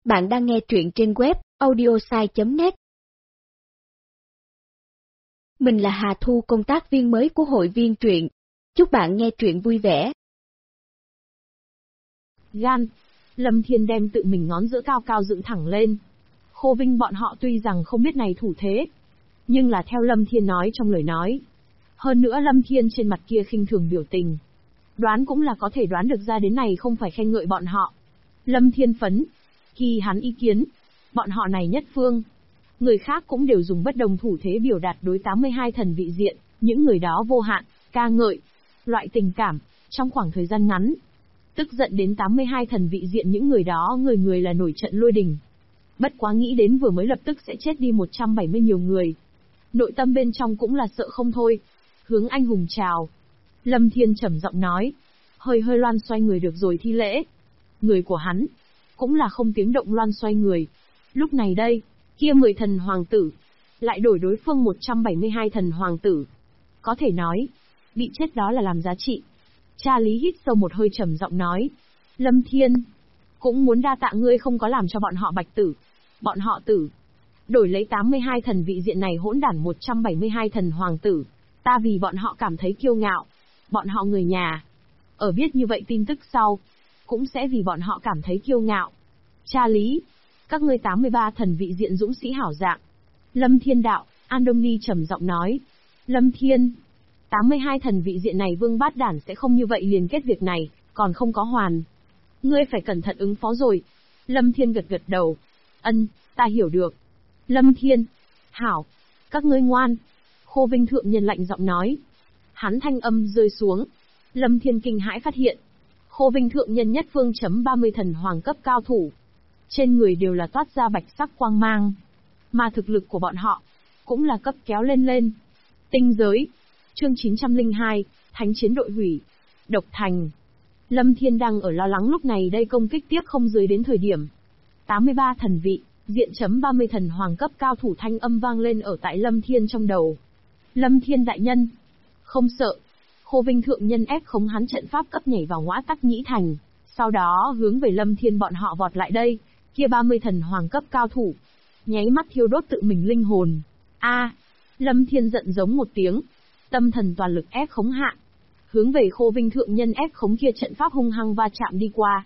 Bạn đang nghe truyện trên web audiosai.net. Mình là Hà Thu, công tác viên mới của hội viên truyện. Chúc bạn nghe truyện vui vẻ. Gan, Lâm Thiên đem tự mình ngón giữa cao cao dựng thẳng lên. Khô Vinh bọn họ tuy rằng không biết này thủ thế, nhưng là theo Lâm Thiên nói trong lời nói. Hơn nữa Lâm Thiên trên mặt kia khinh thường biểu tình. Đoán cũng là có thể đoán được ra đến này không phải khen ngợi bọn họ. Lâm Thiên phấn. Khi hắn ý kiến, bọn họ này nhất phương. Người khác cũng đều dùng bất đồng thủ thế biểu đạt đối 82 thần vị diện, những người đó vô hạn, ca ngợi. Loại tình cảm, trong khoảng thời gian ngắn. Tức giận đến 82 thần vị diện những người đó người người là nổi trận lôi đình. Bất quá nghĩ đến vừa mới lập tức sẽ chết đi 170 nhiều người. Nội tâm bên trong cũng là sợ không thôi. Hướng anh hùng chào. Lâm Thiên trầm giọng nói. Hơi loan xoay người được rồi thi lễ. Người của hắn cũng là không tiếng động loan xoay người. Lúc này đây, kia 10 thần hoàng tử lại đổi đối phương 172 thần hoàng tử. Có thể nói, bị chết đó là làm giá trị. Cha Lý hít sâu một hơi trầm giọng nói. Lâm Thiên, cũng muốn đa tạ ngươi không có làm cho bọn họ bạch tử. Bọn họ tử. Đổi lấy 82 thần vị diện này hỗn đản 172 thần hoàng tử. Ta vì bọn họ cảm thấy kiêu ngạo. Bọn họ người nhà. Ở biết như vậy tin tức sau, cũng sẽ vì bọn họ cảm thấy kiêu ngạo. Cha Lý, các ngươi 83 thần vị diện dũng sĩ hảo dạng. Lâm Thiên đạo, Andoni trầm giọng nói. Lâm Thiên, 82 thần vị diện này vương bát đản sẽ không như vậy liền kết việc này, còn không có hoàn. Ngươi phải cẩn thận ứng phó rồi. Lâm Thiên gật đầu. Ân, ta hiểu được. Lâm Thiên, hảo, các ngươi ngoan. Khô Vinh thượng nhân lạnh giọng nói. Hắn thanh âm rơi xuống. Lâm Thiên kinh hãi phát hiện. Khô Vinh thượng nhân nhất phương chấm 30 thần hoàng cấp cao thủ. Trên người đều là toát ra bạch sắc quang mang. Mà thực lực của bọn họ, cũng là cấp kéo lên. Tinh giới. Chương 902, Thánh chiến đội hủy. Độc thành. Lâm Thiên đang ở lo lắng lúc này đây công kích tiếp không dưới đến thời điểm. 83 thần vị, diện chấm 30 thần hoàng cấp cao thủ thanh âm vang lên ở tại Lâm Thiên trong đầu. Lâm Thiên đại nhân. Không sợ. Khô Vinh thượng nhân ép khống hắn trận pháp cấp nhảy vào Ngõa Tắc Nhĩ Thành. Sau đó hướng về Lâm Thiên bọn họ vọt lại đây. Kia 30 thần hoàng cấp cao thủ. Nháy mắt thiêu đốt tự mình linh hồn. Lâm Thiên giận giống một tiếng. Tâm thần toàn lực ép khống hạ. Hướng về Khô Vinh thượng nhân ép khống kia trận pháp hung hăng va chạm đi qua.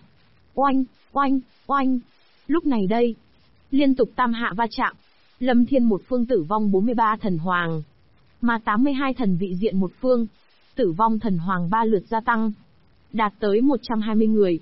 Oanh. Lúc này đây, liên tục tam hạ va chạm. Lâm Thiên một phương tử vong 43 thần hoàng. Mà 82 thần vị diện một phương. Tử vong thần hoàng 3 lượt gia tăng. Đạt tới 120 người.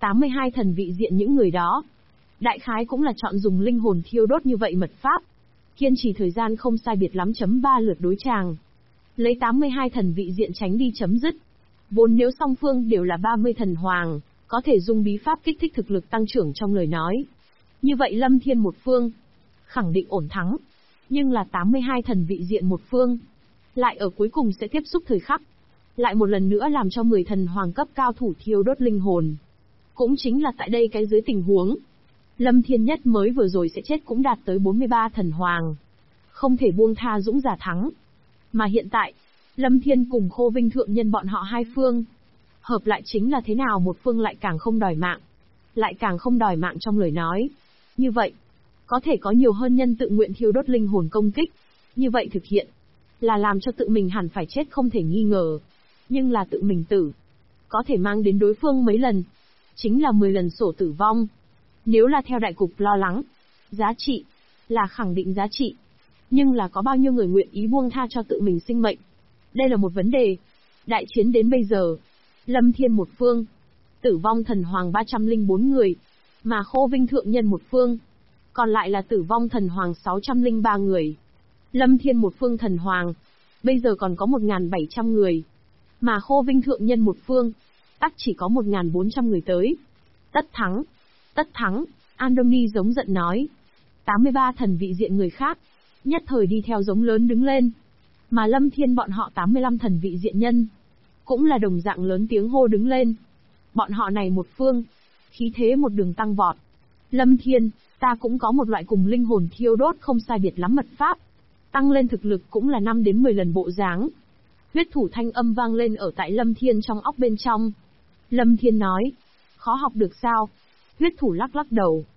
82 thần vị diện những người đó. Đại khái cũng là chọn dùng linh hồn thiêu đốt như vậy mật pháp. Kiên trì thời gian không sai biệt lắm chấm 3 lượt đối tràng. Lấy 82 thần vị diện tránh đi chấm dứt. Vốn nếu song phương đều là 30 thần hoàng, có thể dùng bí pháp kích thích thực lực tăng trưởng trong lời nói. Như vậy Lâm Thiên một phương, khẳng định ổn thắng. Nhưng là 82 thần vị diện một phương, lại ở cuối cùng sẽ tiếp xúc thời khắc. Lại một lần nữa làm cho 10 thần hoàng cấp cao thủ thiêu đốt linh hồn. Cũng chính là tại đây cái dưới tình huống. Lâm Thiên nhất mới vừa rồi sẽ chết cũng đạt tới 43 thần hoàng. Không thể buông tha dũng giả thắng. Mà hiện tại, Lâm Thiên cùng Khô Vinh thượng nhân bọn họ hai phương. Hợp lại chính là thế nào một phương lại càng không đòi mạng. Lại càng không đòi mạng trong lời nói. Như vậy, có thể có nhiều hơn nhân tự nguyện thiêu đốt linh hồn công kích. Như vậy thực hiện, là làm cho tự mình hẳn phải chết không thể nghi ngờ. Nhưng là tự mình tử, có thể mang đến đối phương mấy lần. Chính là 10 lần sổ tử vong. Nếu là theo đại cục lo lắng, giá trị, là khẳng định giá trị. Nhưng là có bao nhiêu người nguyện ý buông tha cho tự mình sinh mệnh? Đây là một vấn đề. Đại chiến đến bây giờ, Lâm Thiên một phương, tử vong thần hoàng 304 người, mà Khô Vinh thượng nhân một phương, còn lại là tử vong thần hoàng 603 người. Lâm Thiên một phương thần hoàng, bây giờ còn có 1.700 người, mà Khô Vinh thượng nhân một phương, tắc chỉ có 1.400 người tới. Tất thắng, Andoni giống giận nói. 83 thần vị diện người khác, nhất thời đi theo giống lớn đứng lên. Mà Lâm Thiên bọn họ 85 thần vị diện nhân, cũng là đồng dạng lớn tiếng hô đứng lên. Bọn họ này một phương, khí thế một đường tăng vọt. Lâm Thiên, ta cũng có một loại cùng linh hồn thiêu đốt không sai biệt lắm mật pháp. Tăng lên thực lực cũng là 5 đến 10 lần bộ dáng. Huyết thủ thanh âm vang lên ở tại Lâm Thiên trong óc bên trong. Lâm Thiên nói, khó học được sao? Huyết thủ lắc đầu.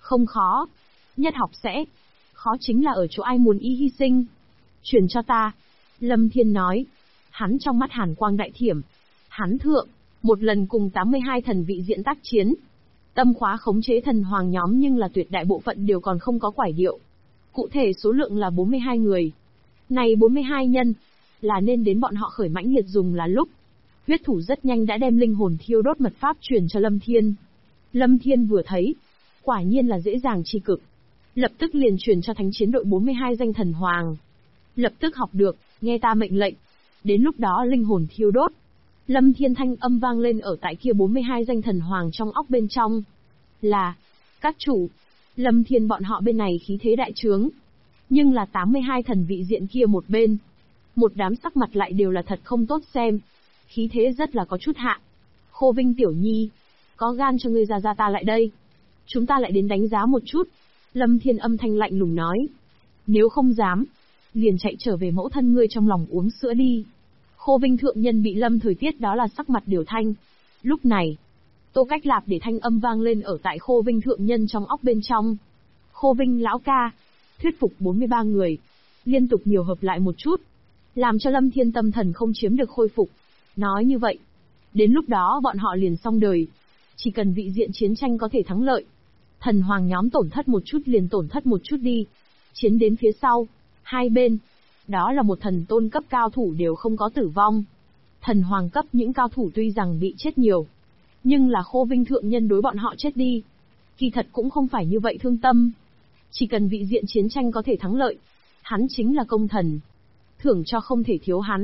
Không khó. Nhất học sẽ. Khó chính là ở chỗ ai muốn y hy sinh. Truyền cho ta. Lâm Thiên nói. Hắn trong mắt hàn quang đại thiểm. Hắn thượng, một lần cùng 82 thần vị diện tác chiến. Tâm khóa khống chế thần hoàng nhóm nhưng là tuyệt đại bộ phận đều còn không có quải điệu. Cụ thể số lượng là 42 người. Này 42 nhân, là nên đến bọn họ khởi mãnh liệt dùng là lúc. Huyết thủ rất nhanh đã đem linh hồn thiêu đốt mật pháp truyền cho Lâm Thiên. Lâm Thiên vừa thấy, quả nhiên là dễ dàng chi cực. Lập tức liền truyền cho thánh chiến đội 42 danh thần hoàng. Lập tức học được, nghe ta mệnh lệnh. Đến lúc đó linh hồn thiêu đốt. Lâm Thiên thanh âm vang lên ở tại kia 42 danh thần hoàng trong óc bên trong. Là, các chủ. Lâm Thiên bọn họ bên này khí thế đại trướng. Nhưng là 82 thần vị diện kia một bên. Một đám sắc mặt lại đều là thật không tốt xem. Khí thế rất là có chút hạ. Khô Vinh tiểu nhi. Có gan cho ngươi ra ta lại đây. Chúng ta lại đến đánh giá một chút. Lâm Thiên âm thanh lạnh lùng nói. Nếu không dám, liền chạy trở về mẫu thân ngươi trong lòng uống sữa đi. Khô Vinh thượng nhân bị Lâm thời tiết đó là sắc mặt điều thanh. Lúc này, Tô Cách Lạp để thanh âm vang lên ở tại Khô Vinh thượng nhân trong óc bên trong. Khô Vinh lão ca, thuyết phục 43 người, liên tục nhiều hợp lại một chút, làm cho Lâm Thiên tâm thần không chiếm được khôi phục. Nói như vậy, đến lúc đó bọn họ liền xong đời. Chỉ cần vị diện chiến tranh có thể thắng lợi, thần hoàng nhóm tổn thất một chút liền tổn thất một chút đi. Chiến đến phía sau, hai bên, đó là một thần tôn cấp cao thủ đều không có tử vong. Thần hoàng cấp những cao thủ tuy rằng bị chết nhiều, nhưng là Khô Vinh thượng nhân đối bọn họ chết đi. Kỳ thật cũng không phải như vậy thương tâm. Chỉ cần vị diện chiến tranh có thể thắng lợi, hắn chính là công thần. Thưởng cho không thể thiếu hắn.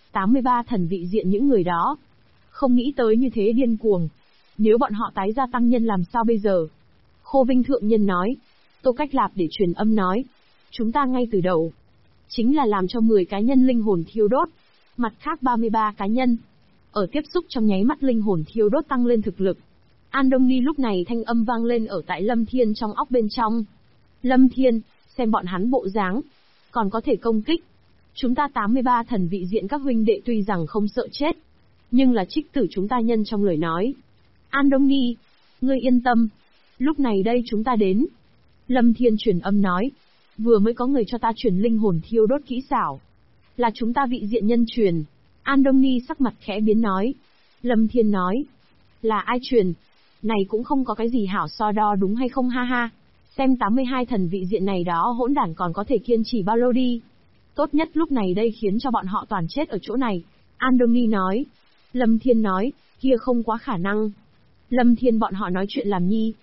83 thần vị diện những người đó. Không nghĩ tới như thế điên cuồng. Nếu bọn họ tái gia tăng nhân làm sao bây giờ? Khô Vinh thượng nhân nói. Tô Cách Lạp để truyền âm nói. Chúng ta ngay từ đầu, chính là làm cho 10 cá nhân linh hồn thiêu đốt. Mặt khác 33 cá nhân, ở tiếp xúc trong nháy mắt linh hồn thiêu đốt tăng lên thực lực. An Đông Nghi lúc này thanh âm vang lên ở tại Lâm Thiên trong óc bên trong. Lâm Thiên, xem bọn hắn bộ dáng, còn có thể công kích. Chúng ta 83 thần vị diện các huynh đệ tuy rằng không sợ chết, nhưng là trích tử chúng ta nhân trong lời nói. An Đông Nghi, ngươi yên tâm, lúc này đây chúng ta đến. Lâm Thiên truyền âm nói, vừa mới có người cho ta truyền linh hồn thiêu đốt kỹ xảo. Là chúng ta vị diện nhân truyền. An Đông Nghi sắc mặt khẽ biến nói. Lâm Thiên nói, là ai truyền? Này cũng không có cái gì hảo so đo đúng hay không ha ha. Xem 82 thần vị diện này đó hỗn đản còn có thể kiên trì bao lâu đi. Tốt nhất lúc này đây khiến cho bọn họ toàn chết ở chỗ này. An Đông Nghi nói. Lâm Thiên nói, kia không quá khả năng. Lâm Thiên bọn họ nói chuyện làm nhi.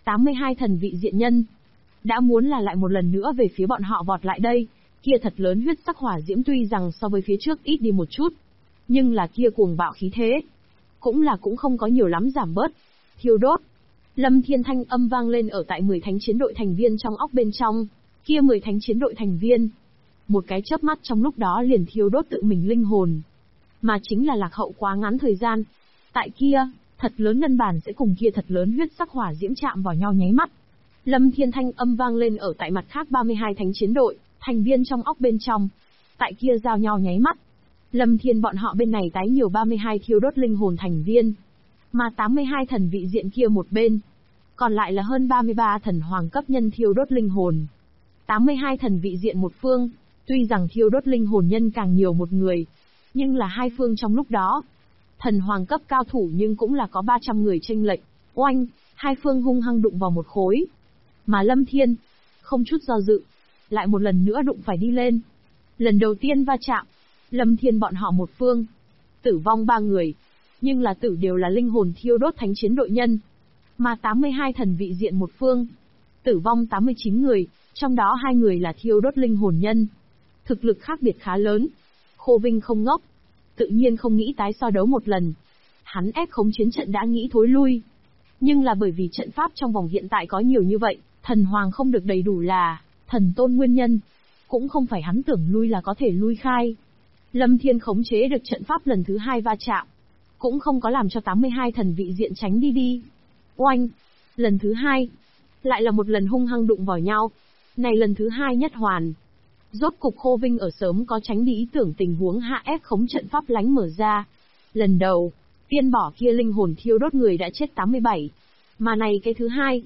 82 thần vị diện nhân đã muốn là lại một lần nữa về phía bọn họ vọt lại đây. Kia thật lớn huyết sắc hỏa diễm tuy rằng so với phía trước ít đi một chút, nhưng là kia cuồng bạo khí thế, cũng không có nhiều lắm giảm bớt. Thiêu đốt. Lâm Thiên thanh âm vang lên ở tại 10 thánh chiến đội thành viên trong óc bên trong. Kia 10 thánh chiến đội thành viên, một cái chớp mắt trong lúc đó liền thiêu đốt tự mình linh hồn. Mà chính là lạc hậu quá ngắn thời gian. Tại kia, thật lớn ngân bản sẽ cùng kia thật lớn huyết sắc hỏa diễm chạm vào nhau nháy mắt. Lâm Thiên thanh âm vang lên ở tại mặt khác 32 thánh chiến đội, thành viên trong óc bên trong. Tại kia giao nhau nháy mắt. Lâm Thiên bọn họ bên này tái nhiều 32 thiêu đốt linh hồn thành viên. Mà 82 thần vị diện kia một bên, còn lại là hơn 33 thần hoàng cấp nhân thiêu đốt linh hồn. 82 thần vị diện một phương, tuy rằng thiêu đốt linh hồn nhân càng nhiều một người, nhưng là hai phương trong lúc đó, thần hoàng cấp cao thủ nhưng cũng là có 300 người chênh lệch. Oanh, hai phương hung hăng đụng vào một khối. Mà Lâm Thiên, không chút do dự, lại một lần nữa đụng phải đi lên. Lần đầu tiên va chạm, Lâm Thiên bọn họ một phương, tử vong 3 người, nhưng là tử đều là linh hồn thiêu đốt thánh chiến đội nhân. Mà 82 thần vị diện một phương, tử vong 89 người, trong đó 2 người là thiêu đốt linh hồn nhân. Thực lực khác biệt khá lớn. Khô Vinh không ngốc, tự nhiên không nghĩ tái so đấu một lần. Hắn ép khống chiến trận đã nghĩ thối lui. Nhưng là bởi vì trận pháp trong vòng hiện tại có nhiều như vậy, thần hoàng không được đầy đủ là thần tôn nguyên nhân. Cũng không phải hắn tưởng lui là có thể lui khai. Lâm Thiên khống chế được trận pháp lần thứ 2 va chạm, cũng không có làm cho 82 thần vị diện tránh đi. Oanh! Lần thứ 2, lại là một lần hung hăng đụng vào nhau. Này lần thứ 2 nhất hoàn. Rốt cục Khô Vinh ở sớm có tránh đi ý tưởng tình huống hạ ép khống trận pháp lánh mở ra. Lần đầu, tiên bỏ kia linh hồn thiêu đốt người đã chết 87. Mà này cái thứ 2,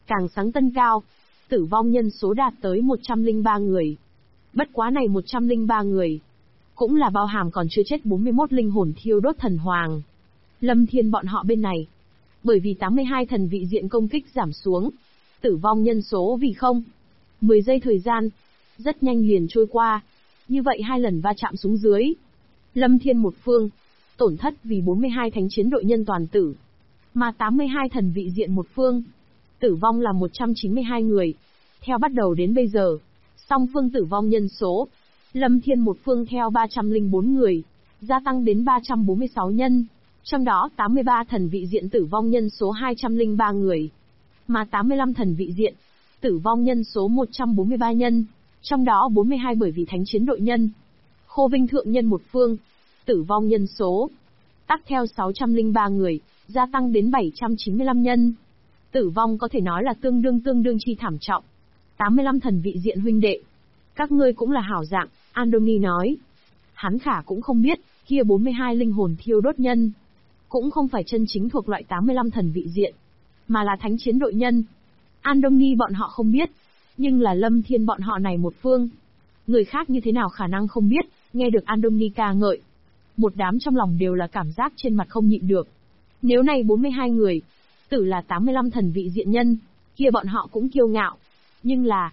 càng sáng tân cao. Tử vong nhân số đạt tới 103 người. Bất quá này 103 người, cũng là bao hàm còn chưa chết 41 linh hồn thiêu đốt thần hoàng. Lâm Thiên bọn họ bên này, bởi vì 82 thần vị diện công kích giảm xuống, tử vong nhân số vì không. 10 giây thời gian, rất nhanh liền trôi qua. Như vậy 2 lần va chạm xuống dưới. Lâm Thiên một phương, tổn thất vì 42 thánh chiến đội nhân toàn tử. Mà 82 thần vị diện một phương, tử vong là 192 người. Theo bắt đầu đến bây giờ, song phương tử vong nhân số, Lâm Thiên một phương theo 304 người, gia tăng đến 346 nhân. Trong đó 83 thần vị diện tử vong nhân số 203 người. Mà 85 thần vị diện, tử vong nhân số 143 nhân. Trong đó 42 bởi vì thánh chiến đội nhân. Khô Vinh thượng nhân một phương, tử vong nhân số, tắc theo 603 người, gia tăng đến 795 nhân. Tử vong có thể nói là tương đương chi thảm trọng. 85 thần vị diện huynh đệ, các ngươi cũng là hảo dạng, Andoni nói. Hắn khả cũng không biết, kia 42 linh hồn thiêu đốt nhân, cũng không phải chân chính thuộc loại 85 thần vị diện, mà là thánh chiến đội nhân. Andoni bọn họ không biết, nhưng là Lâm Thiên bọn họ này một phương. Người khác như thế nào khả năng không biết, nghe được Andoni ca ngợi. Một đám trong lòng đều là cảm giác trên mặt không nhịn được. Nếu này 42 người, tử là 85 thần vị diện nhân, kia bọn họ cũng kiêu ngạo. Nhưng là,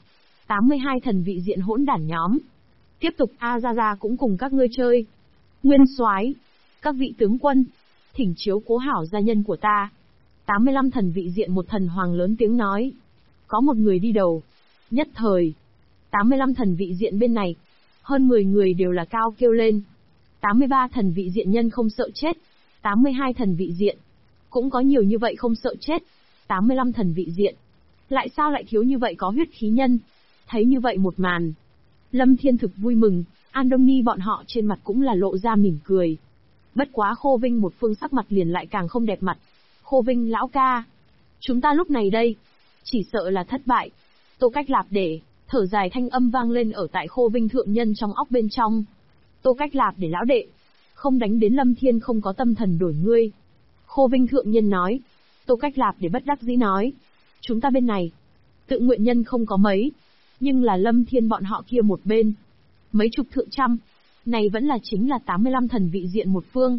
82 thần vị diện hỗn đản nhóm. Tiếp tục Azaza cũng cùng các ngươi chơi. Nguyên soái, các vị tướng quân, thỉnh chiếu cố hảo gia nhân của ta. 85 thần vị diện một thần hoàng lớn tiếng nói. Có một người đi đầu. Nhất thời, 85 thần vị diện bên này, hơn 10 người đều là cao kêu lên. 83 thần vị diện nhân không sợ chết. 82 thần vị diện, cũng có nhiều như vậy không sợ chết. 85 thần vị diện, lại sao lại thiếu như vậy có huyết khí nhân. Thấy như vậy một màn, Lâm Thiên thực vui mừng, Andoni bọn họ trên mặt cũng là lộ ra mỉm cười. Bất quá Khô Vinh một phương sắc mặt liền lại càng không đẹp mặt. Khô Vinh lão ca, chúng ta lúc này đây, chỉ sợ là thất bại. Tô Cách Lạp để, thở dài thanh âm vang lên ở tại Khô Vinh thượng nhân trong óc bên trong. Tô Cách Lạp để lão đệ, không đánh đến Lâm Thiên không có tâm thần đổi ngươi. Khô Vinh thượng nhân nói. Tô Cách Lạp để bất đắc dĩ nói. Chúng ta bên này, tự nguyện nhân không có mấy, nhưng là Lâm Thiên bọn họ kia một bên, mấy chục thượng trăm, này vẫn là chính là 85 thần vị diện một phương.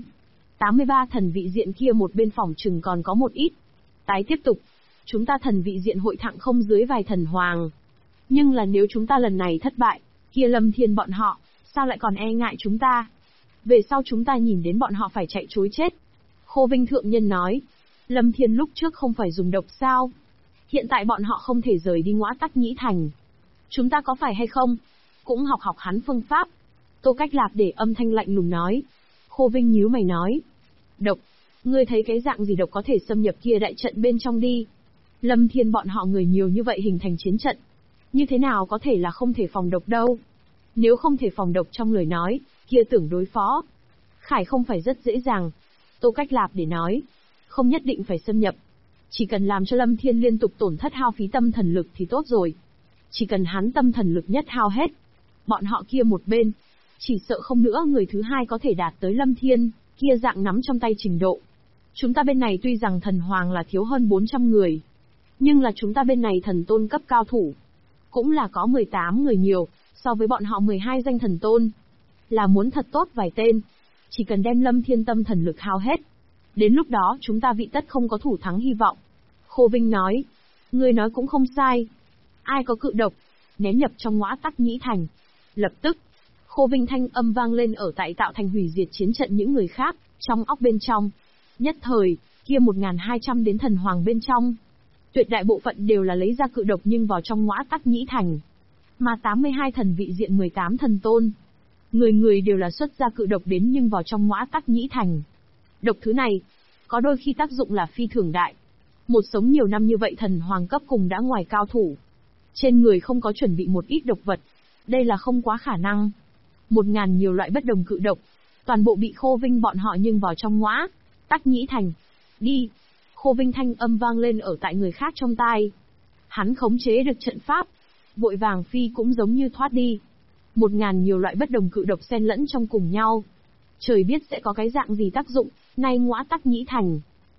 83 thần vị diện kia một bên phòng chừng còn có một ít. Tái tiếp tục, chúng ta thần vị diện hội thặng không dưới vài thần hoàng. Nhưng là nếu chúng ta lần này thất bại, kia Lâm Thiên bọn họ, sao lại còn e ngại chúng ta? Về sau chúng ta nhìn đến bọn họ phải chạy trối chết. Khô Vinh thượng nhân nói, Lâm Thiên lúc trước không phải dùng độc sao? Hiện tại bọn họ không thể rời đi Ngõa Tắc Nhĩ Thành. Chúng ta có phải hay không? Cũng học hắn phương pháp. Tô Cách Lạp để âm thanh lạnh lùng nói. Khô Vinh nhíu mày nói. Độc, ngươi thấy cái dạng gì độc có thể xâm nhập kia đại trận bên trong đi? Lâm Thiên bọn họ người nhiều như vậy hình thành chiến trận. Như thế nào có thể là không thể phòng độc đâu? Nếu không thể phòng độc trong lời nói, kia tưởng đối phó. Khải không phải rất dễ dàng. Tô Cách Lạp để nói. Không nhất định phải xâm nhập. Chỉ cần làm cho Lâm Thiên liên tục tổn thất hao phí tâm thần lực thì tốt rồi. Chỉ cần hắn tâm thần lực nhất hao hết, bọn họ kia một bên, chỉ sợ không nữa người thứ hai có thể đạt tới Lâm Thiên, kia dạng nắm trong tay trình độ. Chúng ta bên này tuy rằng thần hoàng là thiếu hơn 400 người, nhưng là chúng ta bên này thần tôn cấp cao thủ, cũng là có 18 người nhiều, so với bọn họ 12 danh thần tôn. Là muốn thật tốt vài tên, chỉ cần đem Lâm Thiên tâm thần lực hao hết. Đến lúc đó chúng ta vị tất không có thủ thắng hy vọng. Khô Vinh nói, ngươi nói cũng không sai. Ai có cự độc, ném nhập trong Ngõa Tắc Nhĩ Thành. Lập tức, Khô Vinh thanh âm vang lên ở tại tạo thành hủy diệt chiến trận những người khác, trong óc bên trong. Nhất thời, kia 1200 đến thần hoàng bên trong. Tuyệt đại bộ phận đều là lấy ra cự độc nhưng vào trong Ngõa Tắc Nhĩ Thành. Mà 82 thần vị diện 18 thần tôn. Người người đều là xuất ra cự độc đến nhưng vào trong Ngõa Tắc Nhĩ Thành. Độc thứ này, có đôi khi tác dụng là phi thường đại. Một sống nhiều năm như vậy thần hoàng cấp cùng đã ngoài cao thủ. Trên người không có chuẩn bị một ít độc vật. Đây là không quá khả năng. 1000 nhiều loại bất đồng cự độc. Toàn bộ bị Khô Vinh bọn họ nhưng vào trong Ngõa Tắc Nhĩ Thành. Đi. Khô Vinh thanh âm vang lên ở tại người khác trong tai. Hắn khống chế được trận pháp. Vội vàng phi cũng giống như thoát đi. 1000 nhiều loại bất đồng cự độc xen lẫn trong cùng nhau. Trời biết sẽ có cái dạng gì tác dụng. Nay Ngõa Tắc Nhĩ Thành,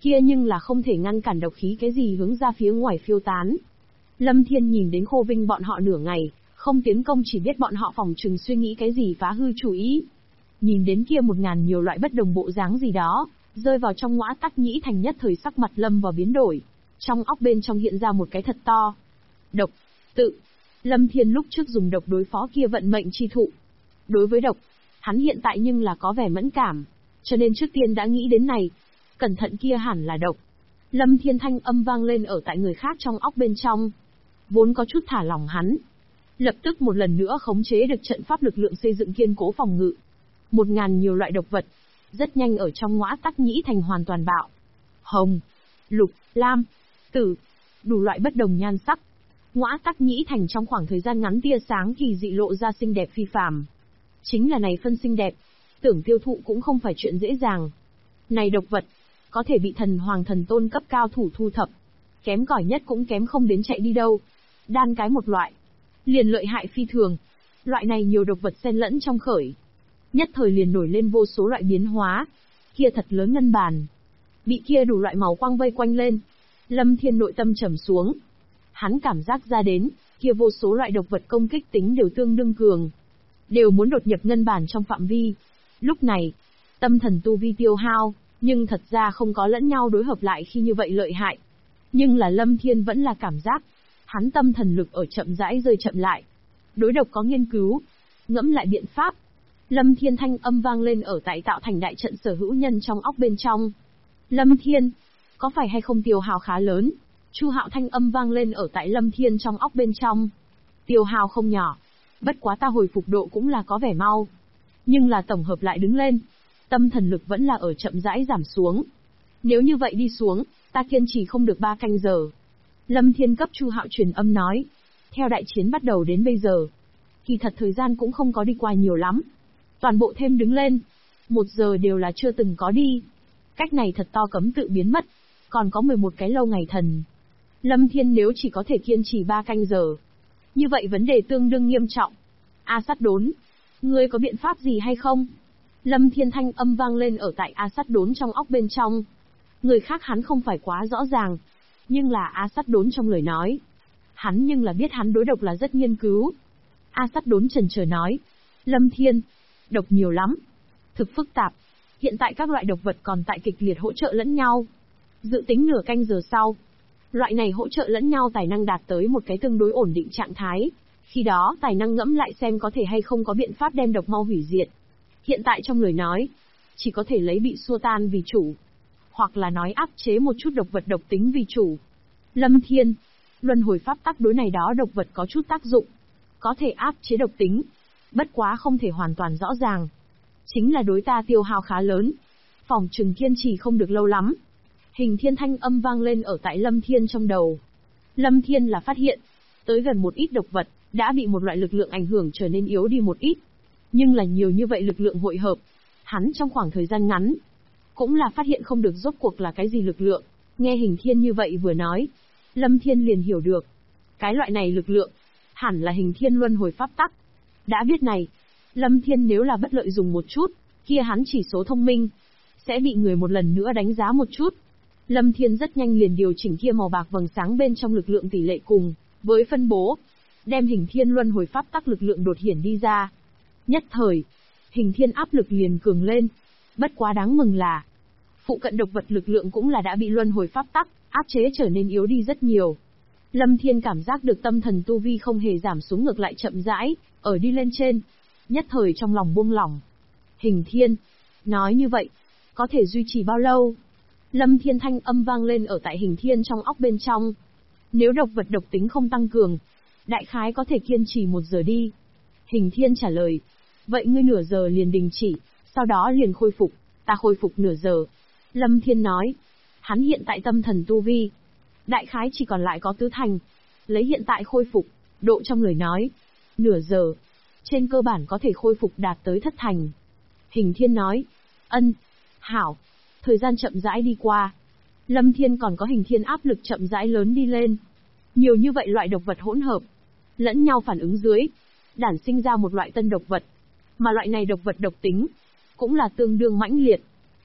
kia nhưng là không thể ngăn cản độc khí cái gì hướng ra phía ngoài phiêu tán. Lâm Thiên nhìn đến Khô Vinh bọn họ nửa ngày, không tiến công, chỉ biết bọn họ phòng trừng suy nghĩ cái gì phá hư chủ ý. Nhìn đến kia 1000 nhiều loại bất đồng bộ dáng gì đó, rơi vào trong Ngõa Tắc Nhĩ Thành, nhất thời sắc mặt Lâm vào biến đổi. Trong óc bên trong hiện ra một cái thật to. Độc, tự. Lâm Thiên lúc trước dùng độc đối phó kia vận mệnh chi thụ. Đối với độc, hắn hiện tại nhưng là có vẻ mẫn cảm, cho nên trước tiên đã nghĩ đến này. Cẩn thận, kia hẳn là độc. Lâm Thiên thanh âm vang lên ở tại người khác trong óc bên trong. Vốn có chút thả lỏng hắn, lập tức một lần nữa khống chế được trận pháp lực lượng xây dựng kiên cố phòng ngự. 1000 nhiều loại độc vật, rất nhanh ở trong Ngõa Tắc Nhĩ Thành hoàn toàn bạo. Hồng, lục, lam, tử, đủ loại bất đồng nhan sắc. Ngõa Tắc Nhĩ Thành trong khoảng thời gian ngắn tia sáng kỳ dị lộ ra xinh đẹp phi phàm. Chính là này phân xinh đẹp, tưởng tiêu thụ cũng không phải chuyện dễ dàng. Này độc vật, có thể bị thần hoàng thần tôn cấp cao thủ thu thập. Kém cỏi nhất cũng kém không đến chạy đi đâu. Đan cái một loại, liền lợi hại phi thường. Loại này nhiều độc vật xen lẫn trong khởi, nhất thời liền nổi lên vô số loại biến hóa. Kia thật lớn ngân bàn, bị kia đủ loại màu quang vây quanh lên. Lâm Thiên nội tâm trầm xuống. Hắn cảm giác ra đến, kia vô số loại độc vật công kích tính đều tương đương cường, đều muốn đột nhập ngân bàn trong phạm vi. Lúc này, tâm thần tu vi tiêu hao, nhưng thật ra không có lẫn nhau đối hợp lại khi như vậy lợi hại. Nhưng là Lâm Thiên vẫn là cảm giác, hắn tâm thần lực ở chậm rãi rơi chậm lại. Đối độc có nghiên cứu, ngẫm lại biện pháp. Lâm Thiên thanh âm vang lên ở tại tạo thành đại trận sở hữu nhân trong óc bên trong. Lâm Thiên, có phải hay không tiêu hao khá lớn? Chu Hạo thanh âm vang lên ở tại Lâm Thiên trong óc bên trong. Tiêu hao không nhỏ, bất quá ta hồi phục độ cũng là có vẻ mau. Nhưng là tổng hợp lại đứng lên, tâm thần lực vẫn là ở chậm rãi giảm xuống. Nếu như vậy đi xuống, ta kiên trì không được 3 canh giờ. Lâm Thiên cấp Chu Hạo truyền âm nói. Theo đại chiến bắt đầu đến bây giờ, kỳ thật thời gian cũng không có đi qua nhiều lắm. Toàn bộ thêm đứng lên, 1 giờ đều là chưa từng có đi. Cách này thật to cấm tự biến mất, còn có 11 cái lâu ngày thần. Lâm Thiên nếu chỉ có thể kiên trì 3 canh giờ, như vậy vấn đề tương đương nghiêm trọng. A Sát Đốn, ngươi có biện pháp gì hay không? Lâm Thiên thanh âm vang lên ở tại A Sát Đốn trong óc bên trong. Người khác hắn không phải quá rõ ràng, nhưng là A Sát Đốn trong lời nói, hắn nhưng là biết hắn đối độc là rất nghiên cứu. A Sát Đốn chần chờ nói, Lâm Thiên, độc nhiều lắm, thực phức tạp. Hiện tại các loại độc vật còn tại kịch liệt hỗ trợ lẫn nhau. Dự tính nửa canh giờ sau, loại này hỗ trợ lẫn nhau tài năng đạt tới một cái tương đối ổn định trạng thái. Khi đó tài năng ngẫm lại xem có thể hay không có biện pháp đem độc mau hủy diệt. Hiện tại trong lời nói, chỉ có thể lấy bị xua tan vì chủ, hoặc là nói áp chế một chút độc vật độc tính vì chủ. Lâm Thiên, luân hồi pháp tắc đối này đó độc vật có chút tác dụng, có thể áp chế độc tính, bất quá không thể hoàn toàn rõ ràng. Chính là đối ta tiêu hao khá lớn, phòng trừng kiên trì không được lâu lắm. Hình Thiên thanh âm vang lên ở tại Lâm Thiên trong đầu. Lâm Thiên là phát hiện, tới gần một ít độc vật, đã bị một loại lực lượng ảnh hưởng trở nên yếu đi một ít. Nhưng là nhiều như vậy lực lượng hội hợp, hắn trong khoảng thời gian ngắn, cũng là phát hiện không được rốt cuộc là cái gì lực lượng. Nghe Hình Thiên như vậy vừa nói, Lâm Thiên liền hiểu được. Cái loại này lực lượng, hẳn là Hình Thiên luân hồi pháp tắc. Đã biết này, Lâm Thiên nếu là bất lợi dùng một chút, kia hắn chỉ số thông minh, sẽ bị người một lần nữa đánh giá một chút. Lâm Thiên rất nhanh liền điều chỉnh kia màu bạc vầng sáng bên trong lực lượng tỷ lệ cùng với phân bố, đem Hình Thiên luân hồi pháp tắc lực lượng đột hiển đi ra. Nhất thời, Hình Thiên áp lực liền cường lên. Bất quá đáng mừng là, phụ cận độc vật lực lượng cũng là đã bị luân hồi pháp tắc áp chế trở nên yếu đi rất nhiều. Lâm Thiên cảm giác được tâm thần tu vi không hề giảm xuống, ngược lại chậm rãi ở đi lên trên. Nhất thời trong lòng buông lỏng. Hình Thiên, nói như vậy, có thể duy trì bao lâu? Lâm Thiên thanh âm vang lên ở tại Hình Thiên trong óc bên trong. Nếu độc vật độc tính không tăng cường, đại khái có thể kiên trì 1 giờ đi. Hình Thiên trả lời, vậy ngươi nửa giờ liền đình chỉ, sau đó liền khôi phục, ta khôi phục nửa giờ. Lâm Thiên nói, hắn hiện tại tâm thần tu vi, đại khái chỉ còn lại có tứ thành, lấy hiện tại khôi phục, độ trong lời nói, nửa giờ, trên cơ bản có thể khôi phục đạt tới thất thành. Hình Thiên nói, ân, hảo, thời gian chậm rãi đi qua. Lâm Thiên còn có Hình Thiên áp lực chậm rãi lớn đi lên. Nhiều như vậy loại độc vật hỗn hợp, lẫn nhau phản ứng dưới, đản sinh ra một loại tân độc vật. Mà loại này độc vật độc tính, cũng là tương đương mãnh liệt.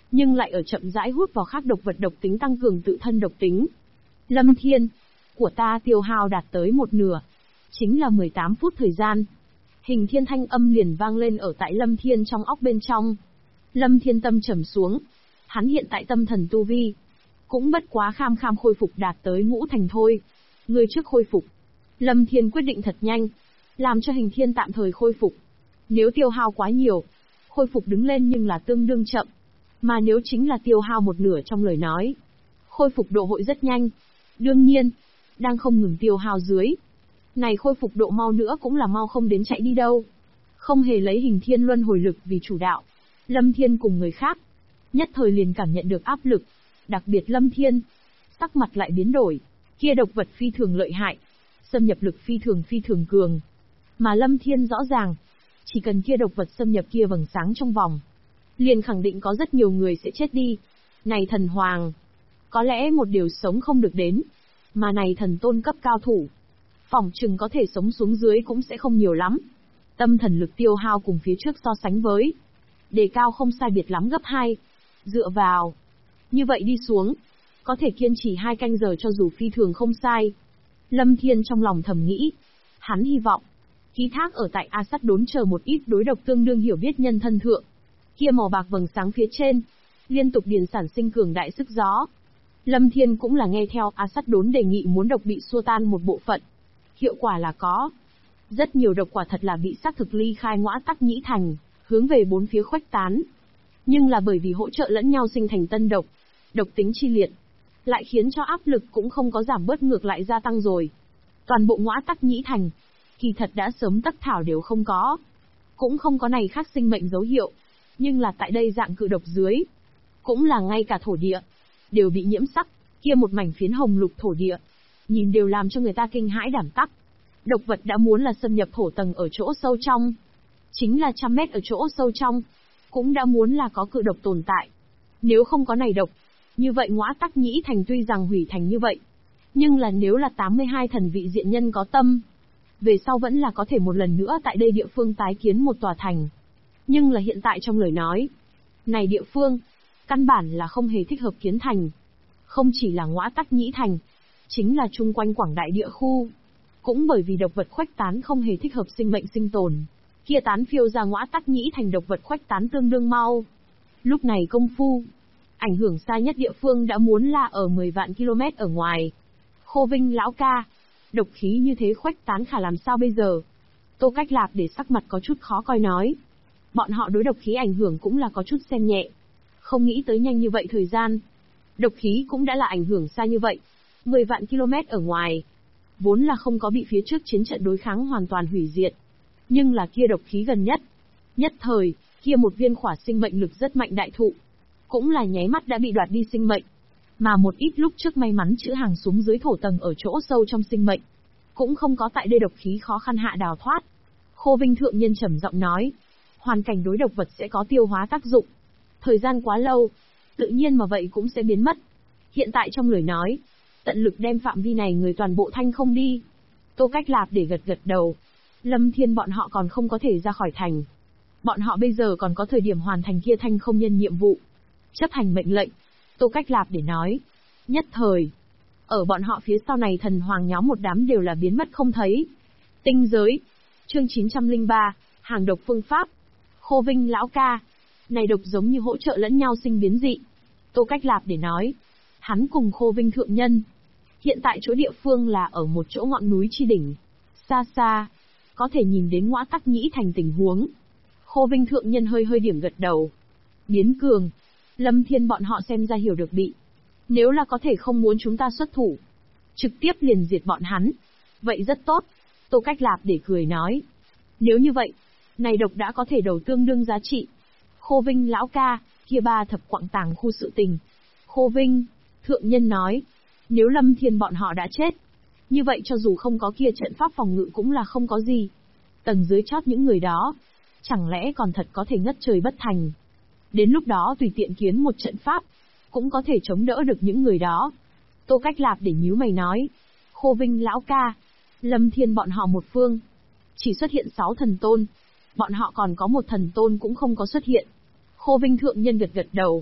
nhưng lại ở chậm rãi hút vào khác độc vật độc tính tăng cường tự thân độc tính. Lâm Thiên, của ta tiêu hao đạt tới một nửa, chính là 18 phút thời gian. Hình thiên thanh âm liền vang lên ở tại Lâm Thiên trong óc bên trong. Lâm Thiên tâm trầm xuống, hắn hiện tại tâm thần tu vi, cũng bất quá kham kham khôi phục đạt tới ngũ thành thôi. Người trước khôi phục. Lâm Thiên quyết định thật nhanh, làm cho hình thiên tạm thời khôi phục. Nếu tiêu hao quá nhiều, khôi phục đứng lên nhưng là tương đương chậm. Mà nếu chính là tiêu hao một nửa trong lời nói, khôi phục độ hội rất nhanh. Đương nhiên, đang không ngừng tiêu hao dưới. Này khôi phục độ mau nữa cũng là mau không đến chạy đi đâu. Không hề lấy hình thiên luân hồi lực vì chủ đạo. Lâm Thiên cùng người khác, nhất thời liền cảm nhận được áp lực. Đặc biệt Lâm Thiên, sắc mặt lại biến đổi. Kia độc vật phi thường lợi hại, xâm nhập lực phi thường cường. Mà Lâm Thiên rõ ràng, chỉ cần kia độc vật xâm nhập kia vầng sáng trong vòng, liền khẳng định có rất nhiều người sẽ chết đi. Này thần hoàng, có lẽ một điều sống không được đến, mà này thần tôn cấp cao thủ, phỏng chừng có thể sống xuống dưới cũng sẽ không nhiều lắm. Tâm thần lực tiêu hao cùng phía trước so sánh với, đề cao không sai biệt lắm gấp 2. Dựa vào, như vậy đi xuống, có thể kiên trì 2 canh giờ cho dù phi thường không sai. Lâm Thiên trong lòng thầm nghĩ, hắn hy vọng, ký thác ở tại A Sắt Đốn chờ một ít đối độc tương đương hiểu biết nhân thân thượng. Kia màu bạc vầng sáng phía trên, liên tục điền sản sinh cường đại sức gió. Lâm Thiên cũng là nghe theo A Sắt Đốn đề nghị muốn độc bị xua tan một bộ phận. Hiệu quả là có. Rất nhiều độc quả thật là bị xác thực ly khai ngõa tắc nhĩ thành, hướng về bốn phía khuếch tán. Nhưng là bởi vì hỗ trợ lẫn nhau sinh thành tân độc, độc tính chi liệt, lại khiến cho áp lực cũng không có giảm bớt ngược lại gia tăng rồi. Toàn bộ ngõa tắc nhĩ thành, kỳ thật đã sớm tắc thảo đều không có. Cũng không có này khác sinh mệnh dấu hiệu. Nhưng là tại đây dạng cự độc dưới, cũng là ngay cả thổ địa, đều bị nhiễm sắc, kia một mảnh phiến hồng lục thổ địa, nhìn đều làm cho người ta kinh hãi đảm tắc. Độc vật đã muốn là xâm nhập thổ tầng ở chỗ sâu trong, chính là 100 mét ở chỗ sâu trong, cũng đã muốn là có cự độc tồn tại. Nếu không có này độc, như vậy ngõa tắc nhĩ thành tuy rằng hủy thành như vậy, nhưng là nếu là 82 thần vị diện nhân có tâm, về sau vẫn là có thể một lần nữa tại đây địa phương tái kiến một tòa thành. Nhưng là hiện tại trong lời nói, này địa phương, căn bản là không hề thích hợp kiến thành. Không chỉ là ngõa tắc nhĩ thành, chính là chung quanh quảng đại địa khu. Cũng bởi vì độc vật khuếch tán không hề thích hợp sinh mệnh sinh tồn, kia tán phiêu ra ngõa tắc nhĩ thành độc vật khuếch tán tương đương mau. Lúc này công phu, ảnh hưởng xa nhất địa phương đã muốn là ở 10 vạn km ở ngoài. Khô Vinh lão ca, độc khí như thế khuếch tán khả làm sao bây giờ? Tô Cách Lạp để sắc mặt có chút khó coi nói. Bọn họ đối độc khí ảnh hưởng cũng là có chút xem nhẹ. Không nghĩ tới nhanh như vậy thời gian. Độc khí cũng đã là ảnh hưởng xa như vậy. 10 vạn km ở ngoài. Vốn là không có bị phía trước chiến trận đối kháng hoàn toàn hủy diệt. Nhưng là kia độc khí gần nhất. Nhất thời, kia một viên khỏa sinh mệnh lực rất mạnh đại thụ. Cũng là nháy mắt đã bị đoạt đi sinh mệnh. Mà một ít lúc trước may mắn chữ hàng xuống dưới thổ tầng ở chỗ sâu trong sinh mệnh. Cũng không có tại đây độc khí khó khăn hạ đào thoát. Khô Vinh thượng nhân trầm giọng nói. Hoàn cảnh đối độc vật sẽ có tiêu hóa tác dụng. Thời gian quá lâu, tự nhiên mà vậy cũng sẽ biến mất. Hiện tại trong lời nói, tận lực đem phạm vi này người toàn bộ thanh không đi. Tô Cách Lạp để gật gật đầu. Lâm Thiên bọn họ còn không có thể ra khỏi thành. Bọn họ bây giờ còn có thời điểm hoàn thành kia thanh không nhân nhiệm vụ. Chấp hành mệnh lệnh. Tô Cách Lạp để nói. Nhất thời, ở bọn họ phía sau này thần hoàng nhóm một đám đều là biến mất không thấy. Tinh giới. Chương 903, hàng độc phương pháp. Khô Vinh lão ca, này độc giống như hỗ trợ lẫn nhau sinh biến dị. Tô Cách Lạp để nói. Hắn cùng Khô Vinh thượng nhân. Hiện tại chỗ địa phương là ở một chỗ ngọn núi chi đỉnh. Xa xa, có thể nhìn đến ngõa tắc nhĩ thành tình huống. Khô Vinh thượng nhân hơi hơi điểm gật đầu. Biến cường. Lâm Thiên bọn họ xem ra hiểu được bị. Nếu là có thể không muốn chúng ta xuất thủ, trực tiếp liền diệt bọn hắn. Vậy rất tốt. Tô Cách Lạp để cười nói. Nếu như vậy, này độc đã có thể đầu tương đương giá trị. Khô Vinh lão ca, kia 3 thập quặng tàng khu sự tình. Khô Vinh, thượng nhân nói. Nếu Lâm Thiên bọn họ đã chết, như vậy cho dù không có kia trận pháp phòng ngự cũng là không có gì. Tầng dưới chót những người đó, chẳng lẽ còn thật có thể ngất trời bất thành. Đến lúc đó tùy tiện kiến một trận pháp, cũng có thể chống đỡ được những người đó. Tô Cách Lạp để nhíu mày nói. Khô Vinh lão ca, Lâm Thiên bọn họ một phương, chỉ xuất hiện 6 thần tôn. Bọn họ còn có một thần tôn cũng không có xuất hiện. Khô Vinh thượng nhân gật gật đầu.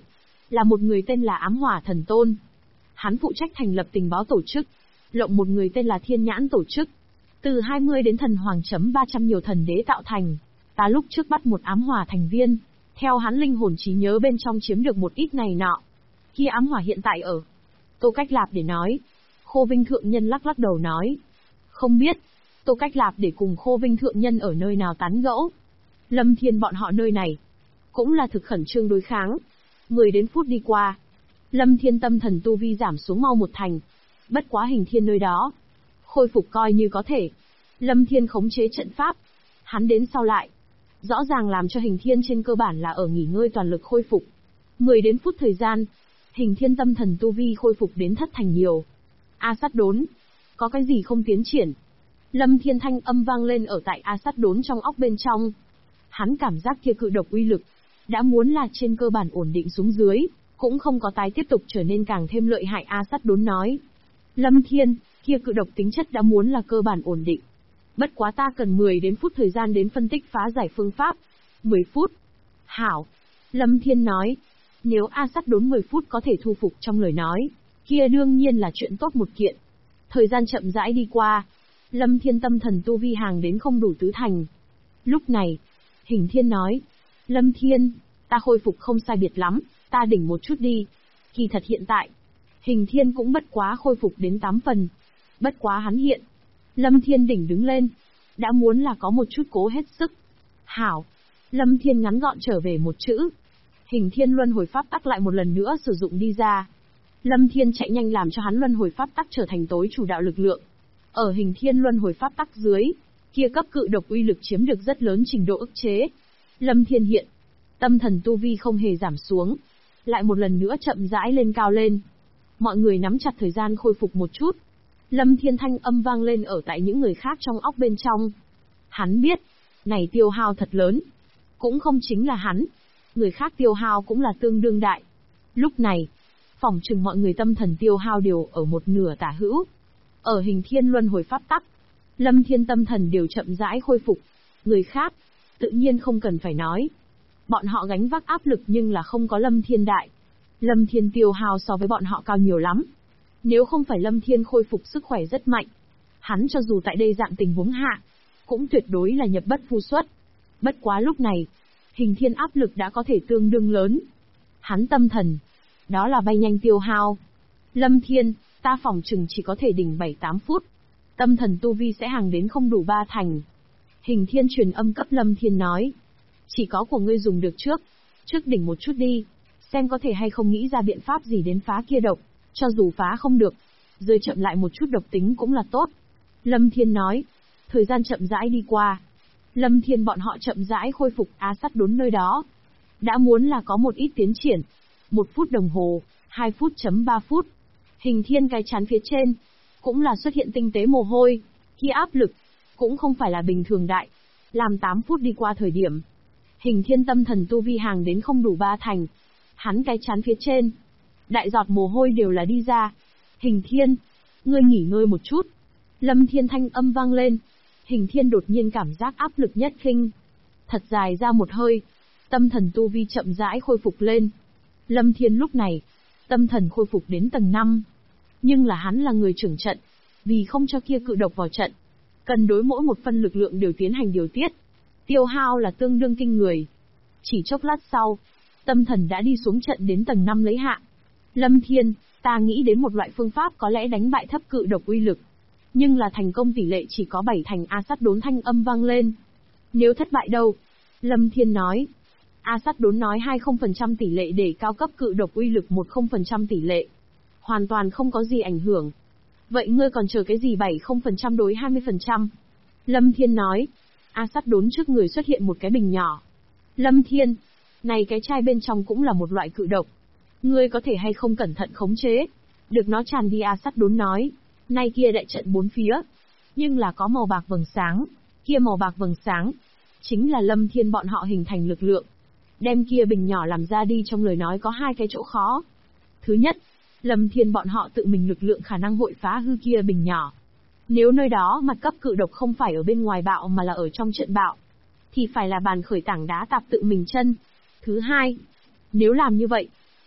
là một người tên là Ám Hỏa Thần Tôn. Hắn phụ trách thành lập tình báo tổ chức, lộng một người tên là Thiên Nhãn tổ chức. Từ 20 đến thần hoàng chấm 300 nhiều thần đế tạo thành. Ta lúc trước bắt một ám hỏa thành viên, theo hắn linh hồn trí nhớ bên trong chiếm được một ít này nọ. Kia ám hỏa hiện tại ở Tô Cách Lạp để nói. Khô Vinh Thượng Nhân lắc lắc đầu nói. Không biết, Tô Cách Lạp để cùng Khô Vinh Thượng Nhân ở nơi nào tán gẫu. Lâm Thiên bọn họ nơi này, cũng là thực khẩn trương đối kháng. 10 đến phút đi qua, Lâm Thiên tâm thần tu vi giảm xuống mau một thành. Bất quá Hình Thiên nơi đó, khôi phục coi như có thể. Lâm Thiên khống chế trận pháp, hắn đến sau lại, rõ ràng làm cho Hình Thiên trên cơ bản là ở nghỉ ngơi toàn lực khôi phục. 10 đến phút thời gian, Hình Thiên tâm thần tu vi khôi phục đến thất thành nhiều. A Sát Đốn, có cái gì không tiến triển? Lâm Thiên thanh âm vang lên ở tại A Sát Đốn trong óc bên trong. Hắn cảm giác kia cự độc uy lực, đã muốn là trên cơ bản ổn định xuống dưới, cũng không có tái tiếp tục trở nên càng thêm lợi hại. A Sát Đốn nói. Lâm Thiên, kia cự độc tính chất đã muốn là cơ bản ổn định. Bất quá ta cần 10 đến phút thời gian đến phân tích phá giải phương pháp. 10 phút. Hảo. Lâm Thiên nói. Nếu A Sát Đốn 10 phút có thể thu phục trong lời nói, kia đương nhiên là chuyện tốt một kiện. Thời gian chậm rãi đi qua. Lâm Thiên tâm thần tu vi hàng đến không đủ tứ thành. Lúc này, Hình Thiên nói. Lâm Thiên, ta khôi phục không sai biệt lắm, ta đỉnh một chút đi. Kỳ thật hiện tại, Hình Thiên cũng bất quá khôi phục đến 8 phần. Bất quá hắn hiện. Lâm Thiên đỉnh đứng lên. Đã muốn là có một chút cố hết sức. Hảo. Lâm Thiên ngắn gọn trở về một chữ. Hình Thiên luân hồi pháp tắc lại một lần nữa sử dụng đi ra. Lâm Thiên chạy nhanh làm cho hắn luân hồi pháp tắc trở thành tối chủ đạo lực lượng. Ở Hình Thiên luân hồi pháp tắc dưới, kia cấp cự độc uy lực chiếm được rất lớn trình độ ức chế. Lâm Thiên hiện. Tâm thần tu vi không hề giảm xuống. Lại một lần nữa chậm rãi lên cao lên. Mọi người nắm chặt thời gian khôi phục một chút. Lâm Thiên thanh âm vang lên ở tại những người khác trong óc bên trong. Hắn biết, này tiêu hao thật lớn. Cũng không chính là hắn. Người khác tiêu hao cũng là tương đương đại. Lúc này, phỏng chừng mọi người tâm thần tiêu hao đều ở một nửa tả hữu. Ở Hình Thiên luân hồi pháp tắc, Lâm Thiên tâm thần đều chậm rãi khôi phục. Người khác, tự nhiên không cần phải nói. Bọn họ gánh vác áp lực nhưng là không có Lâm Thiên đại. Lâm Thiên tiêu hao so với bọn họ cao nhiều lắm. Nếu không phải Lâm Thiên khôi phục sức khỏe rất mạnh, hắn cho dù tại đây dạng tình huống hạ, cũng tuyệt đối là nhập bất phu xuất. Bất quá lúc này, Hình Thiên áp lực đã có thể tương đương lớn. Hắn tâm thần, đó là bay nhanh tiêu hao. Lâm Thiên, ta phỏng chừng chỉ có thể đỉnh 7-8 phút. Tâm thần tu vi sẽ hàng đến không đủ 3 thành. Hình Thiên truyền âm cấp Lâm Thiên nói. Chỉ có của ngươi dùng được trước. Trước đỉnh một chút đi. Xem có thể hay không nghĩ ra biện pháp gì đến phá kia độc. Cho dù phá không được, rơi chậm lại một chút độc tính cũng là tốt. Lâm Thiên nói. Thời gian chậm rãi đi qua. Lâm Thiên bọn họ chậm rãi khôi phục A Sát Đốn nơi đó. Đã muốn là có một ít tiến triển. 1 phút đồng hồ, 2 phút chấm 3 phút. Hình Thiên cái chán phía trên, cũng là xuất hiện tinh tế mồ hôi. Khi áp lực, cũng không phải là bình thường đại. Làm 8 phút đi qua thời điểm. Hình Thiên tâm thần tu vi hàng đến không đủ 3 thành. Hắn cái chán phía trên, đại giọt mồ hôi đều là đi ra. Hình Thiên, ngươi nghỉ ngơi một chút. Lâm Thiên thanh âm vang lên. Hình Thiên đột nhiên cảm giác áp lực nhất khinh. Thật dài ra một hơi. Tâm thần tu vi chậm rãi khôi phục lên. Lâm Thiên lúc này, tâm thần khôi phục đến tầng 5. Nhưng là hắn là người trưởng trận. Vì không cho kia cự độc vào trận, cần đối mỗi một phân lực lượng đều tiến hành điều tiết. Tiêu hao là tương đương kinh người. Chỉ chốc lát sau, tâm thần đã đi xuống trận đến tầng 5 lấy hạ. Lâm Thiên, ta nghĩ đến một loại phương pháp có lẽ đánh bại thấp cự độc uy lực. Nhưng là thành công tỷ lệ chỉ có 7 thành. A Sát Đốn thanh âm vang lên. Nếu thất bại đâu? Lâm Thiên nói. A Sát Đốn nói 20% tỷ lệ để cao cấp cự độc uy lực 10% tỷ lệ. Hoàn toàn không có gì ảnh hưởng. Vậy ngươi còn chờ cái gì 70% đối 20%? Lâm Thiên nói. A Sát Đốn trước người xuất hiện một cái bình nhỏ. Lâm Thiên, này cái chai bên trong cũng là một loại cự độc. Ngươi có thể hay không cẩn thận khống chế? Được nó tràn đi. A Sát Đốn nói. Nay kia đại trận 4 phía. Nhưng là có màu bạc vầng sáng. Kia màu bạc vầng sáng, chính là Lâm Thiên bọn họ hình thành lực lượng. Đem kia bình nhỏ làm ra đi trong lời nói có 2 cái chỗ khó. Thứ nhất, Lâm Thiên bọn họ tự mình lực lượng khả năng hội phá hư kia bình nhỏ. Nếu nơi đó mặt cấp cự độc không phải ở bên ngoài bạo mà là ở trong trận bạo, thì phải là bàn khởi tảng đá tạp tự mình chân. Thứ hai, nếu làm như vậy,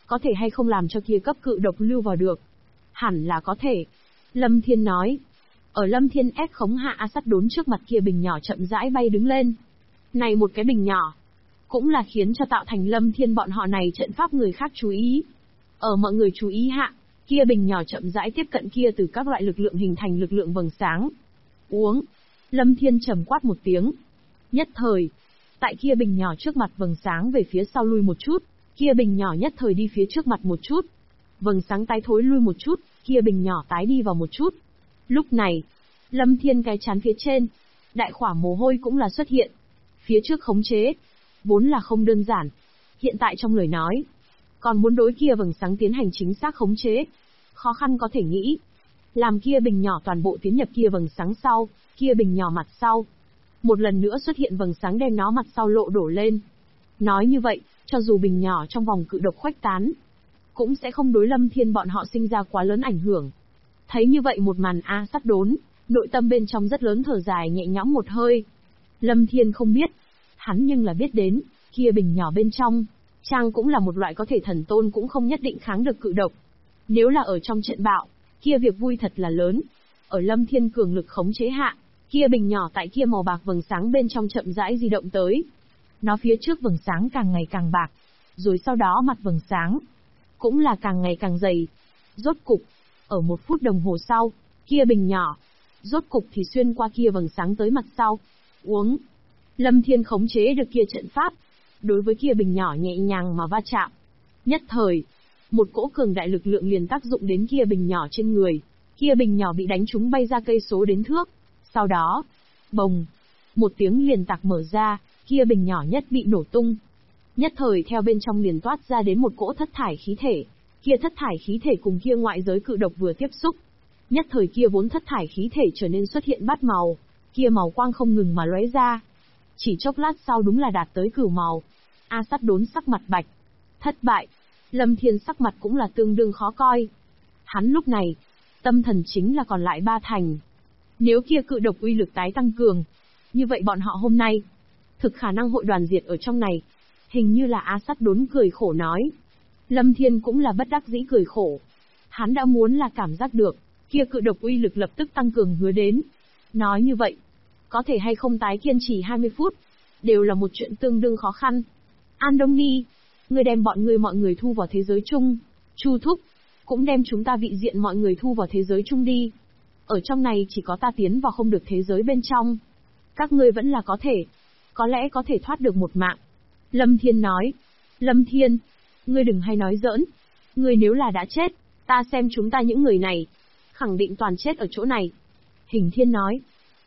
có thể hay không làm cho kia cấp cự độc lưu vào được? Hẳn là có thể. Lâm Thiên nói. Ở Lâm Thiên ép khống hạ A Sắt Đốn trước mặt kia bình nhỏ chậm rãi bay đứng lên. Này một cái bình nhỏ, cũng là khiến cho tạo thành Lâm Thiên bọn họ này trận pháp người khác chú ý. Ở mọi người chú ý hạ, kia bình nhỏ chậm rãi tiếp cận kia từ các loại lực lượng hình thành lực lượng vầng sáng. Uống. Lâm Thiên trầm quát một tiếng. Nhất thời, tại kia bình nhỏ trước mặt vầng sáng về phía sau lui một chút, kia bình nhỏ nhất thời đi phía trước mặt một chút. Vầng sáng tái thối lui một chút, kia bình nhỏ tái đi vào một chút. Lúc này, Lâm Thiên cái chán phía trên, đại khỏa mồ hôi cũng là xuất hiện. Phía trước khống chế, vốn là không đơn giản. Hiện tại trong lời nói, còn muốn đối kia vầng sáng tiến hành chính xác khống chế. Khó khăn có thể nghĩ. Làm kia bình nhỏ toàn bộ tiến nhập kia vầng sáng sau, kia bình nhỏ mặt sau. Một lần nữa xuất hiện vầng sáng đem nó mặt sau lộ đổ lên. Nói như vậy, cho dù bình nhỏ trong vòng cự độc khuếch tán, cũng sẽ không đối Lâm Thiên bọn họ sinh ra quá lớn ảnh hưởng. Thấy như vậy một màn A Sắt Đốn, nội tâm bên trong rất lớn thở dài nhẹ nhõm một hơi. Lâm Thiên không biết, hắn nhưng là biết đến, kia bình nhỏ bên trong, trang cũng là một loại có thể thần tôn cũng không nhất định kháng được cự độc. Nếu là ở trong trận bạo, kia việc vui thật là lớn. Ở Lâm Thiên cường lực khống chế hạ, kia bình nhỏ tại kia màu bạc vầng sáng bên trong chậm rãi di động tới. Nó phía trước vầng sáng càng ngày càng bạc, rồi sau đó mặt vầng sáng cũng là càng ngày càng dày. Rốt cục, ở 1 phút đồng hồ sau, kia bình nhỏ rốt cục thì xuyên qua kia vầng sáng tới mặt sau. Uống. Lâm Thiên khống chế được kia trận pháp, đối với kia bình nhỏ nhẹ nhàng mà va chạm. Nhất thời, một cỗ cường đại lực lượng liền tác dụng đến kia bình nhỏ trên người. Kia bình nhỏ bị đánh trúng bay ra cây số đến thước. Sau đó, bồng, một tiếng liền tạc mở ra, kia bình nhỏ nhất bị nổ tung. Nhất thời theo bên trong liền toát ra đến một cỗ thất thải khí thể. Kia thất thải khí thể cùng kia ngoại giới cự độc vừa tiếp xúc. Nhất thời kia vốn thất thải khí thể trở nên xuất hiện bát màu, kia màu quang không ngừng mà lóe ra. Chỉ chốc lát sau đúng là đạt tới cửu màu. A Sắt Đốn sắc mặt bạch. Thất bại. Lâm Thiên sắc mặt cũng là tương đương khó coi. Hắn lúc này, tâm thần chính là còn lại 3 thành. Nếu kia cự độc uy lực tái tăng cường, như vậy bọn họ hôm nay, thực khả năng hội đoàn diệt ở trong này. Hình như là A Sắt Đốn cười khổ nói. Lâm Thiên cũng là bất đắc dĩ cười khổ. Hắn đã muốn là cảm giác được, kia cự độc uy lực lập tức tăng cường hứa đến. Nói như vậy, có thể hay không tái kiên trì 20 phút, đều là một chuyện tương đương khó khăn. Andoni, ngươi đem bọn ngươi mọi người thu vào thế giới chung. Chu Thúc, cũng đem chúng ta vị diện mọi người thu vào thế giới chung đi. Ở trong này chỉ có ta tiến vào không được thế giới bên trong. Các ngươi vẫn là có lẽ có thể thoát được một mạng. Lâm Thiên nói. Lâm Thiên, ngươi đừng hay nói giỡn. Ngươi nếu là đã chết, ta xem chúng ta những người này, khẳng định toàn chết ở chỗ này. Hình Thiên nói.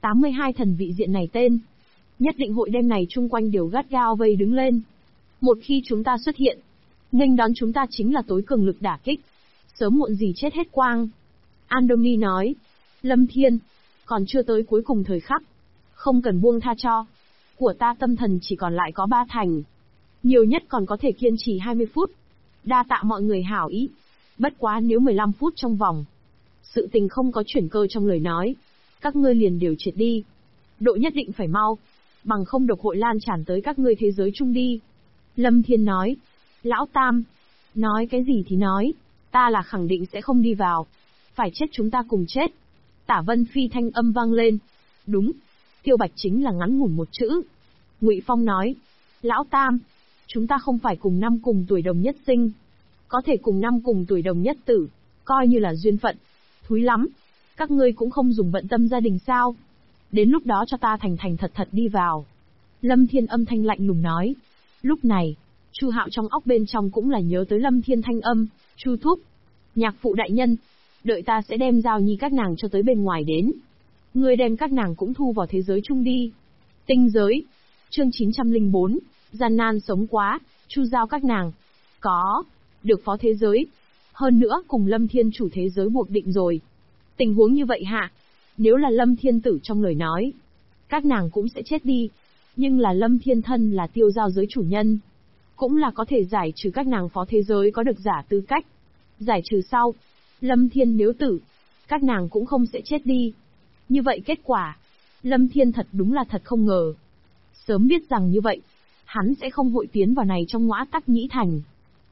82 thần vị diện này tên, nhất định hội đêm này chung quanh đều gắt gao vây đứng lên. Một khi chúng ta xuất hiện, nghênh đón chúng ta chính là tối cường lực đả kích. Sớm muộn gì chết hết quang. Andoni nói. Lâm Thiên, còn chưa tới cuối cùng thời khắc. Không cần buông tha cho. Của ta tâm thần chỉ còn lại có 3 thành. Nhiều nhất còn có thể kiên trì 20 phút. Đa tạ mọi người hảo ý. Bất quá nếu 15 phút trong vòng, sự tình không có chuyển cơ trong lời nói, các ngươi liền đều triệt đi. Độ nhất định phải mau, bằng không độc hội lan tràn tới các ngươi thế giới chung đi. Lâm Thiên nói. Lão Tam, nói cái gì thì nói, ta là khẳng định sẽ không đi vào. Phải chết chúng ta cùng chết. Tả Vân Phi thanh âm vang lên. Đúng, Tiêu Bạch chính là ngắn ngủn một chữ. Ngụy Phong nói. Lão Tam, chúng ta không phải cùng năm cùng tuổi đồng nhất sinh, có thể cùng năm cùng tuổi đồng nhất tử, coi như là duyên phận. Thúi lắm, các ngươi cũng không dùng bận tâm gia đình sao? Đến lúc đó cho ta thành thành thật thật đi vào. Lâm Thiên âm thanh lạnh lùng nói. Lúc này, Chu Hạo trong óc bên trong cũng là nhớ tới Lâm Thiên thanh âm. Chu Thúc, nhạc phụ đại nhân, đợi ta sẽ đem Giao Nhi các nàng cho tới bên ngoài đến. Ngươi đem các nàng cũng thu vào thế giới chung đi. Tinh giới. Chương 904, gian nan sống quá, Chu Giao các nàng. Có, được phó thế giới. Hơn nữa cùng Lâm Thiên chủ thế giới buộc định rồi. Tình huống như vậy hạ, nếu là Lâm Thiên tử trong lời nói, các nàng cũng sẽ chết đi. Nhưng là Lâm Thiên thân là Tiêu Giao giới chủ nhân, cũng là có thể giải trừ các nàng phó thế giới có được giả tư cách. Giải trừ sau, Lâm Thiên nếu tử, các nàng cũng không sẽ chết đi. Như vậy kết quả, Lâm Thiên thật đúng là thật không ngờ. Sớm biết rằng như vậy, hắn sẽ không hội tiến vào này trong ngõa tắc nhĩ thành.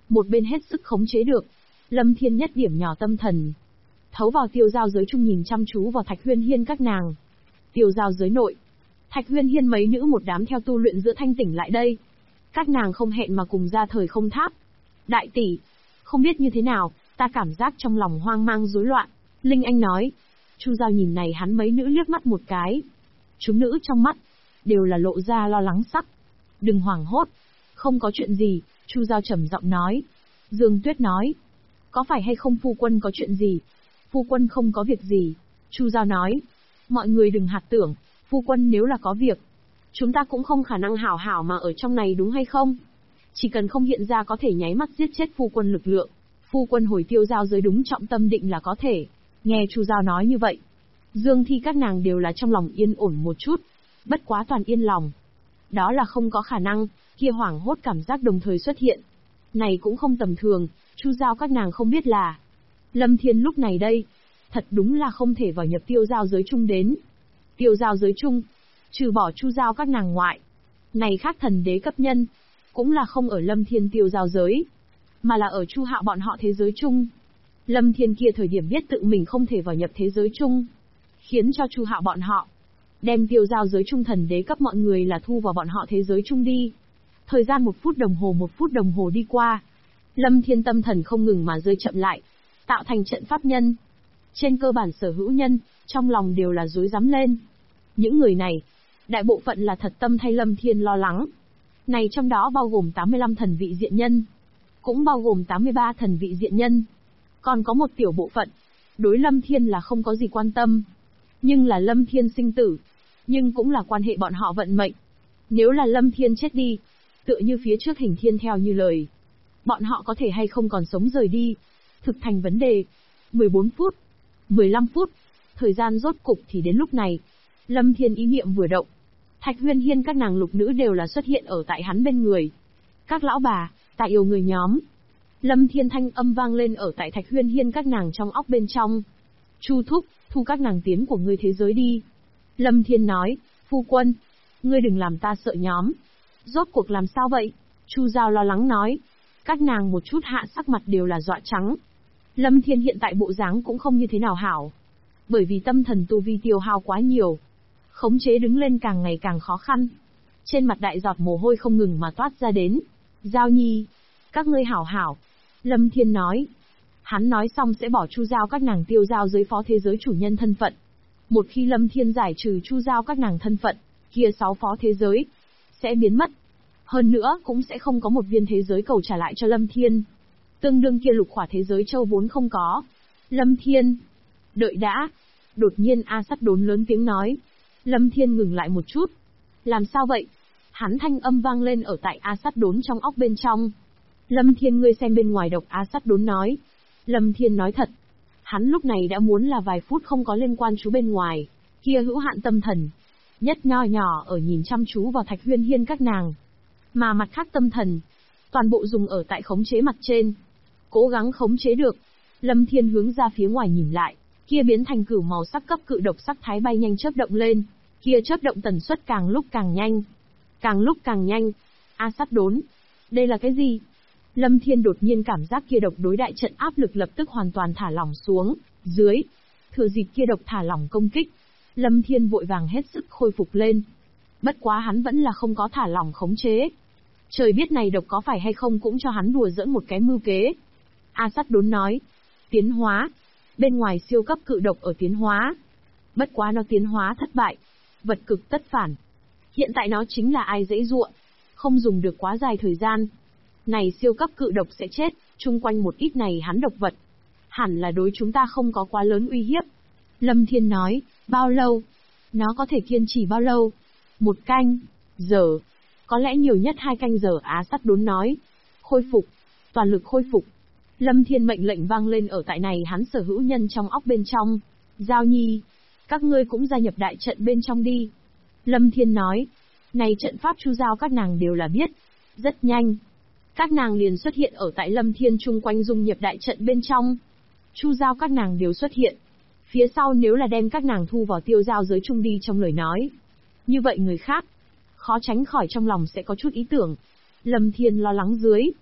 một bên hết sức khống chế được. Lâm Thiên nhất điểm nhỏ tâm thần, thấu vào tiêu giao giới chung nhìn chăm chú vào Thạch Huyên Hiên các nàng. Tiêu giao giới nội, Thạch Huyên Hiên mấy nữ một đám theo tu luyện giữa thanh tỉnh lại đây. Các nàng không hẹn mà cùng ra thời không tháp. Đại tỷ, không biết như thế nào, ta cảm giác trong lòng hoang mang rối loạn. Linh Anh nói. Chu Giao nhìn này hắn mấy nữ liếc mắt một cái. Chúng nữ trong mắt đều là lộ ra lo lắng sắc. Đừng hoảng hốt, không có chuyện gì, Chu Giao trầm giọng nói. Dương Tuyết nói. Có phải hay không phu quân có chuyện gì? Phu quân không có việc gì. Chu Giao nói. Mọi người đừng hạt tưởng, phu quân nếu là có việc, chúng ta cũng không khả năng hảo hảo mà ở trong này đúng hay không? Chỉ cần không hiện ra có thể nháy mắt giết chết phu quân lực lượng, phu quân hồi tiêu giao giới đúng trọng tâm định là có thể. Nghe Chu Giao nói như vậy, Dương Thi các nàng đều là trong lòng yên ổn một chút, bất quá toàn yên lòng. Đó là không có khả năng, kia hoảng hốt cảm giác đồng thời xuất hiện. Này cũng không tầm thường, Chu Giao các nàng không biết là Lâm Thiên lúc này đây, thật đúng là không thể vào nhập tiêu giao giới chung đến. Tiêu giao giới chung, trừ bỏ Chu Giao các nàng ngoại, này khác thần đế cấp nhân, cũng là không ở Lâm Thiên tiêu giao giới, mà là ở Chu Hạo bọn họ thế giới chung. Lâm Thiên kia thời điểm biết tự mình không thể vào nhập thế giới chung, khiến cho Chu Hạo bọn họ đem tiêu giao giới chung thần đế cấp mọi người là thu vào bọn họ thế giới chung đi. Thời gian 1 phút đồng hồ đi qua, Lâm Thiên tâm thần không ngừng mà rơi chậm lại, tạo thành trận pháp nhân. Trên cơ bản sở hữu nhân, trong lòng đều là rối rắm lên. Những người này, đại bộ phận là thật tâm thay Lâm Thiên lo lắng. Này trong đó bao gồm 85 thần vị diện nhân, cũng bao gồm 83 thần vị diện nhân. Còn có một tiểu bộ phận, đối Lâm Thiên là không có gì quan tâm. Nhưng là Lâm Thiên sinh tử, nhưng cũng là quan hệ bọn họ vận mệnh. Nếu là Lâm Thiên chết đi, tựa như phía trước Hình Thiên theo như lời, bọn họ có thể hay không còn sống rời đi, thực thành vấn đề. 14 phút, 15 phút, thời gian rốt cục thì đến lúc này. Lâm Thiên ý niệm vừa động, Thạch Huyên Hiên các nàng lục nữ đều là xuất hiện ở tại hắn bên người. Các lão bà, ta yêu người nhóm. Lâm Thiên thanh âm vang lên ở tại Thạch Huyên Hiên các nàng trong óc bên trong. Chu thúc, thu các nàng tiến của ngươi thế giới đi. Lâm Thiên nói, phu quân, ngươi đừng làm ta sợ nhóm. Rốt cuộc làm sao vậy? Chu Giao lo lắng nói. Các nàng một chút hạ sắc mặt đều là dọa trắng. Lâm Thiên hiện tại bộ dáng cũng không như thế nào hảo. Bởi vì tâm thần tu vi tiêu hao quá nhiều, khống chế đứng lên càng ngày càng khó khăn. Trên mặt đại giọt mồ hôi không ngừng mà toát ra đến. Giao Nhi, các ngươi hảo hảo. Lâm Thiên nói. Hắn nói xong sẽ bỏ Chu Giao các nàng tiêu giao giới phó thế giới chủ nhân thân phận. Một khi Lâm Thiên giải trừ Chu Giao các nàng thân phận, kia 6 phó thế giới sẽ biến mất. Hơn nữa cũng sẽ không có một viên thế giới cầu trả lại cho Lâm Thiên. Tương đương kia lục khỏa thế giới châu vốn không có. Lâm Thiên, đợi đã. Đột nhiên A Sắt Đốn lớn tiếng nói. Lâm Thiên ngừng lại một chút. Làm sao vậy? Hắn thanh âm vang lên ở tại A Sắt Đốn trong óc bên trong. Lâm Thiên ngươi xem bên ngoài độc, A Sắt Đốn nói. Lâm Thiên nói thật. Hắn lúc này đã muốn là vài phút không có liên quan chú bên ngoài, kia hữu hạn tâm thần. Nhất nho nhỏ ở nhìn chăm chú vào Thạch Huyên Hiên các nàng. Mà mặt khác tâm thần, toàn bộ dùng ở tại khống chế mặt trên. Cố gắng khống chế được. Lâm Thiên hướng ra phía ngoài nhìn lại, kia biến thành cửu màu sắc cấp cự độc sắc thái bay nhanh chớp động lên, kia chớp động tần suất càng lúc càng nhanh. Càng lúc càng nhanh. A Sắt Đốn. Đây là cái gì? Lâm Thiên đột nhiên cảm giác kia độc đối đại trận áp lực lập tức hoàn toàn thả lỏng xuống, dưới. Thừa dịp kia độc thả lỏng công kích, Lâm Thiên vội vàng hết sức khôi phục lên. Bất quá hắn vẫn là không có thả lỏng khống chế. Trời biết này độc có phải hay không cũng cho hắn đùa giỡn một cái mưu kế. A Sắt Đốn nói. Tiến hóa. Bên ngoài siêu cấp cự độc ở tiến hóa. Bất quá nó tiến hóa thất bại. Vật cực tất phản. Hiện tại nó chính là ai dễ dụa. Không dùng được quá dài thời gian. Này siêu cấp cự độc sẽ chết, chung quanh một ít này hắn độc vật. Hẳn là đối chúng ta không có quá lớn uy hiếp. Lâm Thiên nói, bao lâu? Nó có thể kiên trì bao lâu? 1 canh giờ. Có lẽ nhiều nhất 2 canh giờ. Á Sắt Đốn nói. Khôi phục. Toàn lực khôi phục. Lâm Thiên mệnh lệnh vang lên ở tại này hắn sở hữu nhân trong óc bên trong. Giao Nhi, các ngươi cũng gia nhập đại trận bên trong đi. Lâm Thiên nói. Này trận pháp Chu Giao các nàng đều là biết. Rất nhanh. Các nàng liền xuất hiện ở tại Lâm Thiên chung quanh dung nhập đại trận bên trong. Chu Giao các nàng đều xuất hiện. Phía sau nếu là đem các nàng thu vào tiêu giao giới chung đi trong lời nói. Như vậy người khác, khó tránh khỏi trong lòng sẽ có chút ý tưởng. Lâm Thiên lo lắng dưới.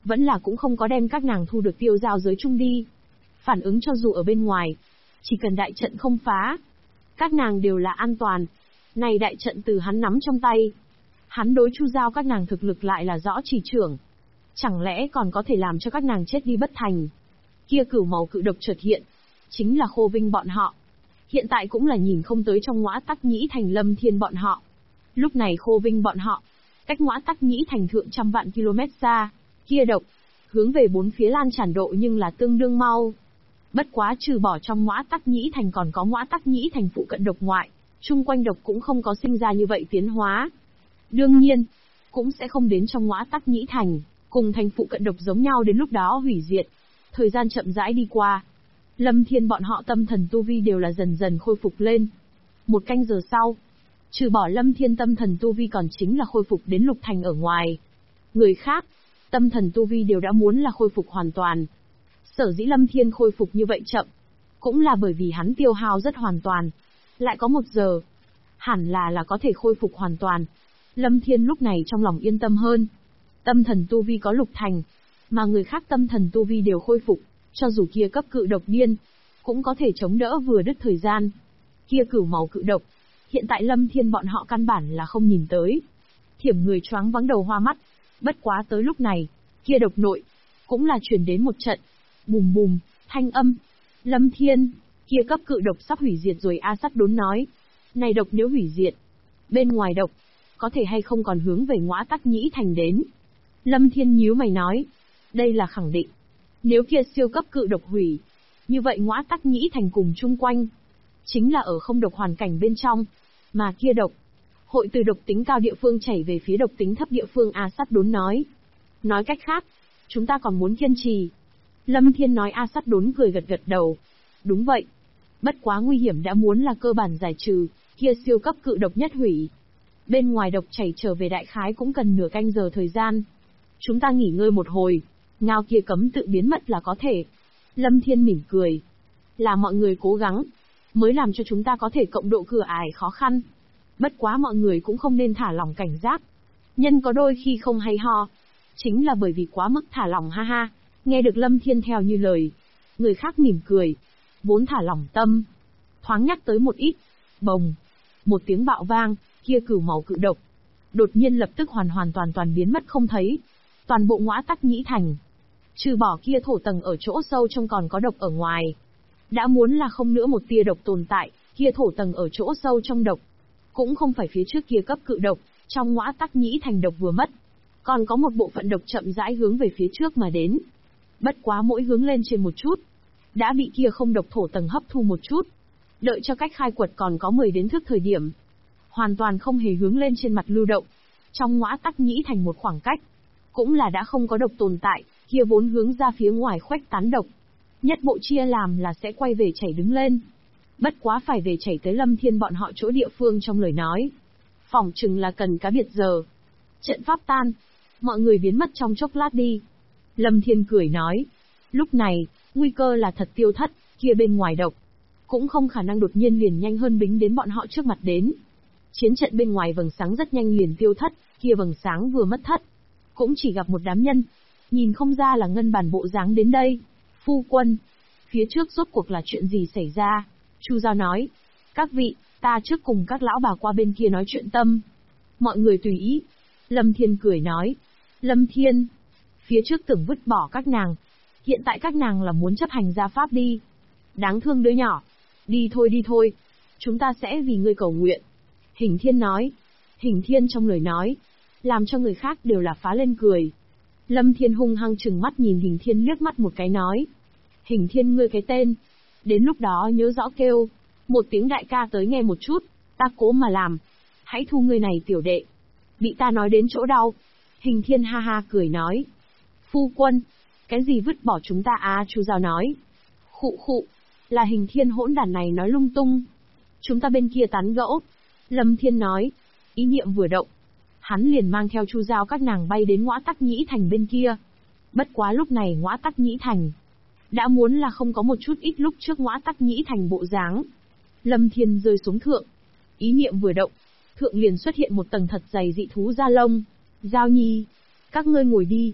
vẫn là cũng không có đem các nàng thu được tiêu giao giới chung đi. Phản ứng cho dù ở bên ngoài, chỉ cần đại trận không phá, các nàng đều là an toàn. Này đại trận từ hắn nắm trong tay, hắn đối chu giao các nàng thực lực lại là rõ chỉ trưởng. Chẳng lẽ còn có thể làm cho các nàng chết đi bất thành? Kia cửu màu cự độc chợt hiện, chính là Khô Vinh bọn họ. Hiện tại cũng là nhìn không tới trong Ngõa Tắc Nhĩ Thành Lâm Thiên bọn họ. Lúc này Khô Vinh bọn họ, cách Ngõa Tắc Nhĩ Thành thượng trăm vạn km xa, kia độc, hướng về bốn phía lan tràn độ nhưng là tương đương mau. Bất quá trừ bỏ trong Ngõa Tắc Nhĩ Thành còn có Ngõa Tắc Nhĩ Thành phụ cận độc ngoại, chung quanh độc cũng không có sinh ra như vậy tiến hóa. Đương nhiên, cũng sẽ không đến trong Ngõa Tắc Nhĩ Thành, cùng thành phụ cận độc giống nhau đến lúc đó hủy diệt. Thời gian chậm rãi đi qua, Lâm Thiên bọn họ tâm thần tu vi đều là dần dần khôi phục lên. Một canh giờ sau, trừ bỏ Lâm Thiên tâm thần tu vi còn chính là khôi phục đến lục thành ở ngoài. Người khác, tâm thần tu vi đều đã muốn là khôi phục hoàn toàn. Sở dĩ Lâm Thiên khôi phục như vậy chậm, cũng là bởi vì hắn tiêu hao rất hoàn toàn. Lại có 1 giờ, hẳn là có thể khôi phục hoàn toàn. Lâm Thiên lúc này trong lòng yên tâm hơn. Tâm thần tu vi có lục thành, mà người khác tâm thần tu vi đều khôi phục, cho dù kia cấp cự độc điên, cũng có thể chống đỡ vừa đứt thời gian. Kia cửu màu cự độc, hiện tại Lâm Thiên bọn họ căn bản là không nhìn tới. Thiểm người choáng vắng đầu hoa mắt, bất quá tới lúc này, kia độc nội, cũng là truyền đến một trận, bùm bùm, thanh âm. Lâm Thiên, kia cấp cự độc sắp hủy diệt rồi A Sắt Đốn nói. Này độc nếu hủy diệt, bên ngoài độc, có thể hay không còn hướng về Ngõa Tắc Nhĩ Thành đến. Lâm Thiên nhíu mày nói, đây là khẳng định. Nếu kia siêu cấp cự độc hủy, như vậy Ngõa Tắc Nhĩ Thành cùng chung quanh, chính là ở không độc hoàn cảnh bên trong, mà kia độc, hội từ độc tính cao địa phương chảy về phía độc tính thấp địa phương. A Sắt Đốn nói. Nói cách khác, chúng ta còn muốn kiên trì. Lâm Thiên nói. A Sắt Đốn cười gật gật đầu. Đúng vậy. Bất quá nguy hiểm đã muốn là cơ bản giải trừ, kia siêu cấp cự độc nhất hủy. Bên ngoài độc chảy trở về đại khái cũng cần nửa canh giờ thời gian. Chúng ta nghỉ ngơi một hồi, ngao kia cấm tự biến mất là có thể. Lâm Thiên mỉm cười. Là mọi người cố gắng, mới làm cho chúng ta có thể cộng độ cửa ải khó khăn. Bất quá mọi người cũng không nên thả lỏng cảnh giác. Nhân có đôi khi không hay ho, chính là bởi vì quá mức thả lỏng ha ha. Nghe được Lâm Thiên theo như lời, người khác mỉm cười, vốn thả lỏng tâm, thoáng nhắc tới một ít. Bồng, một tiếng bạo vang, kia cửu màu cự độc, đột nhiên lập tức hoàn toàn biến mất không thấy. Toàn bộ Ngõa Tắc Nhĩ Thành, trừ bỏ kia thổ tầng ở chỗ sâu trong còn có độc ở ngoài, đã muốn là không nữa một tia độc tồn tại. Kia thổ tầng ở chỗ sâu trong độc, cũng không phải phía trước kia cấp cự độc, trong Ngõa Tắc Nhĩ Thành độc vừa mất, còn có một bộ phận độc chậm rãi hướng về phía trước mà đến. Bất quá mỗi hướng lên trên một chút, đã bị kia không độc thổ tầng hấp thu một chút. Đợi cho cách khai quật còn có 10 đến thước thời điểm, hoàn toàn không hề hướng lên trên mặt lưu động. Trong Ngõa Tắc Nhĩ Thành một khoảng cách, cũng là đã không có độc tồn tại, kia vốn hướng ra phía ngoài khuếch tán độc. Nhất bộ chia làm là sẽ quay về chảy đứng lên. Bất quá phải về chảy tới Lâm Thiên bọn họ chỗ địa phương trong lời nói. Phỏng chừng là cần cá biệt giờ. Trận pháp tan, mọi người biến mất trong chốc lát đi. Lâm Thiên cười nói. Lúc này, nguy cơ là thật tiêu thất, kia bên ngoài độc, cũng không khả năng đột nhiên liền nhanh hơn bính đến bọn họ trước mặt đến. Chiến trận bên ngoài vầng sáng rất nhanh liền tiêu thất, kia vầng sáng vừa mất thất, cũng chỉ gặp một đám nhân, nhìn không ra là ngân bản bộ dáng đến đây. Phu quân, phía trước rốt cuộc là chuyện gì xảy ra? Chu Giao nói. Các vị, ta trước cùng các lão bà qua bên kia nói chuyện tâm. Mọi người tùy ý. Lâm Thiên cười nói. Lâm Thiên, phía trước tưởng vứt bỏ các nàng, hiện tại các nàng là muốn chấp hành gia pháp đi. Đáng thương đứa nhỏ. Đi thôi, chúng ta sẽ vì ngươi cầu nguyện. Hình Thiên nói. Hình Thiên trong lời nói, làm cho người khác đều là phá lên cười. Lâm Thiên hung hăng trừng mắt nhìn Hình Thiên liếc mắt một cái nói. Hình Thiên ngươi cái tên, đến lúc đó nhớ rõ kêu một tiếng đại ca tới nghe một chút, ta cố mà làm. Hãy thu ngươi này tiểu đệ. Bị ta nói đến chỗ đau. Hình Thiên ha ha cười nói. Phu quân, cái gì vứt bỏ chúng ta à? Chu Giao nói. Khụ, là Hình Thiên hỗn đản này nói lung tung. Chúng ta bên kia tán gẫu. Lâm Thiên nói. Ý niệm vừa động, hắn liền mang theo Chu Giao các nàng bay đến Ngõa Tắc Nhĩ Thành bên kia. Bất quá lúc này Ngõa Tắc Nhĩ Thành đã muốn là không có một chút ít lúc trước Ngõa Tắc Nhĩ Thành bộ dáng. Lâm Thiên rơi xuống thượng, ý niệm vừa động, thượng liền xuất hiện một tầng thật dày dị thú da lông. Giao Nhi, các ngươi ngồi đi.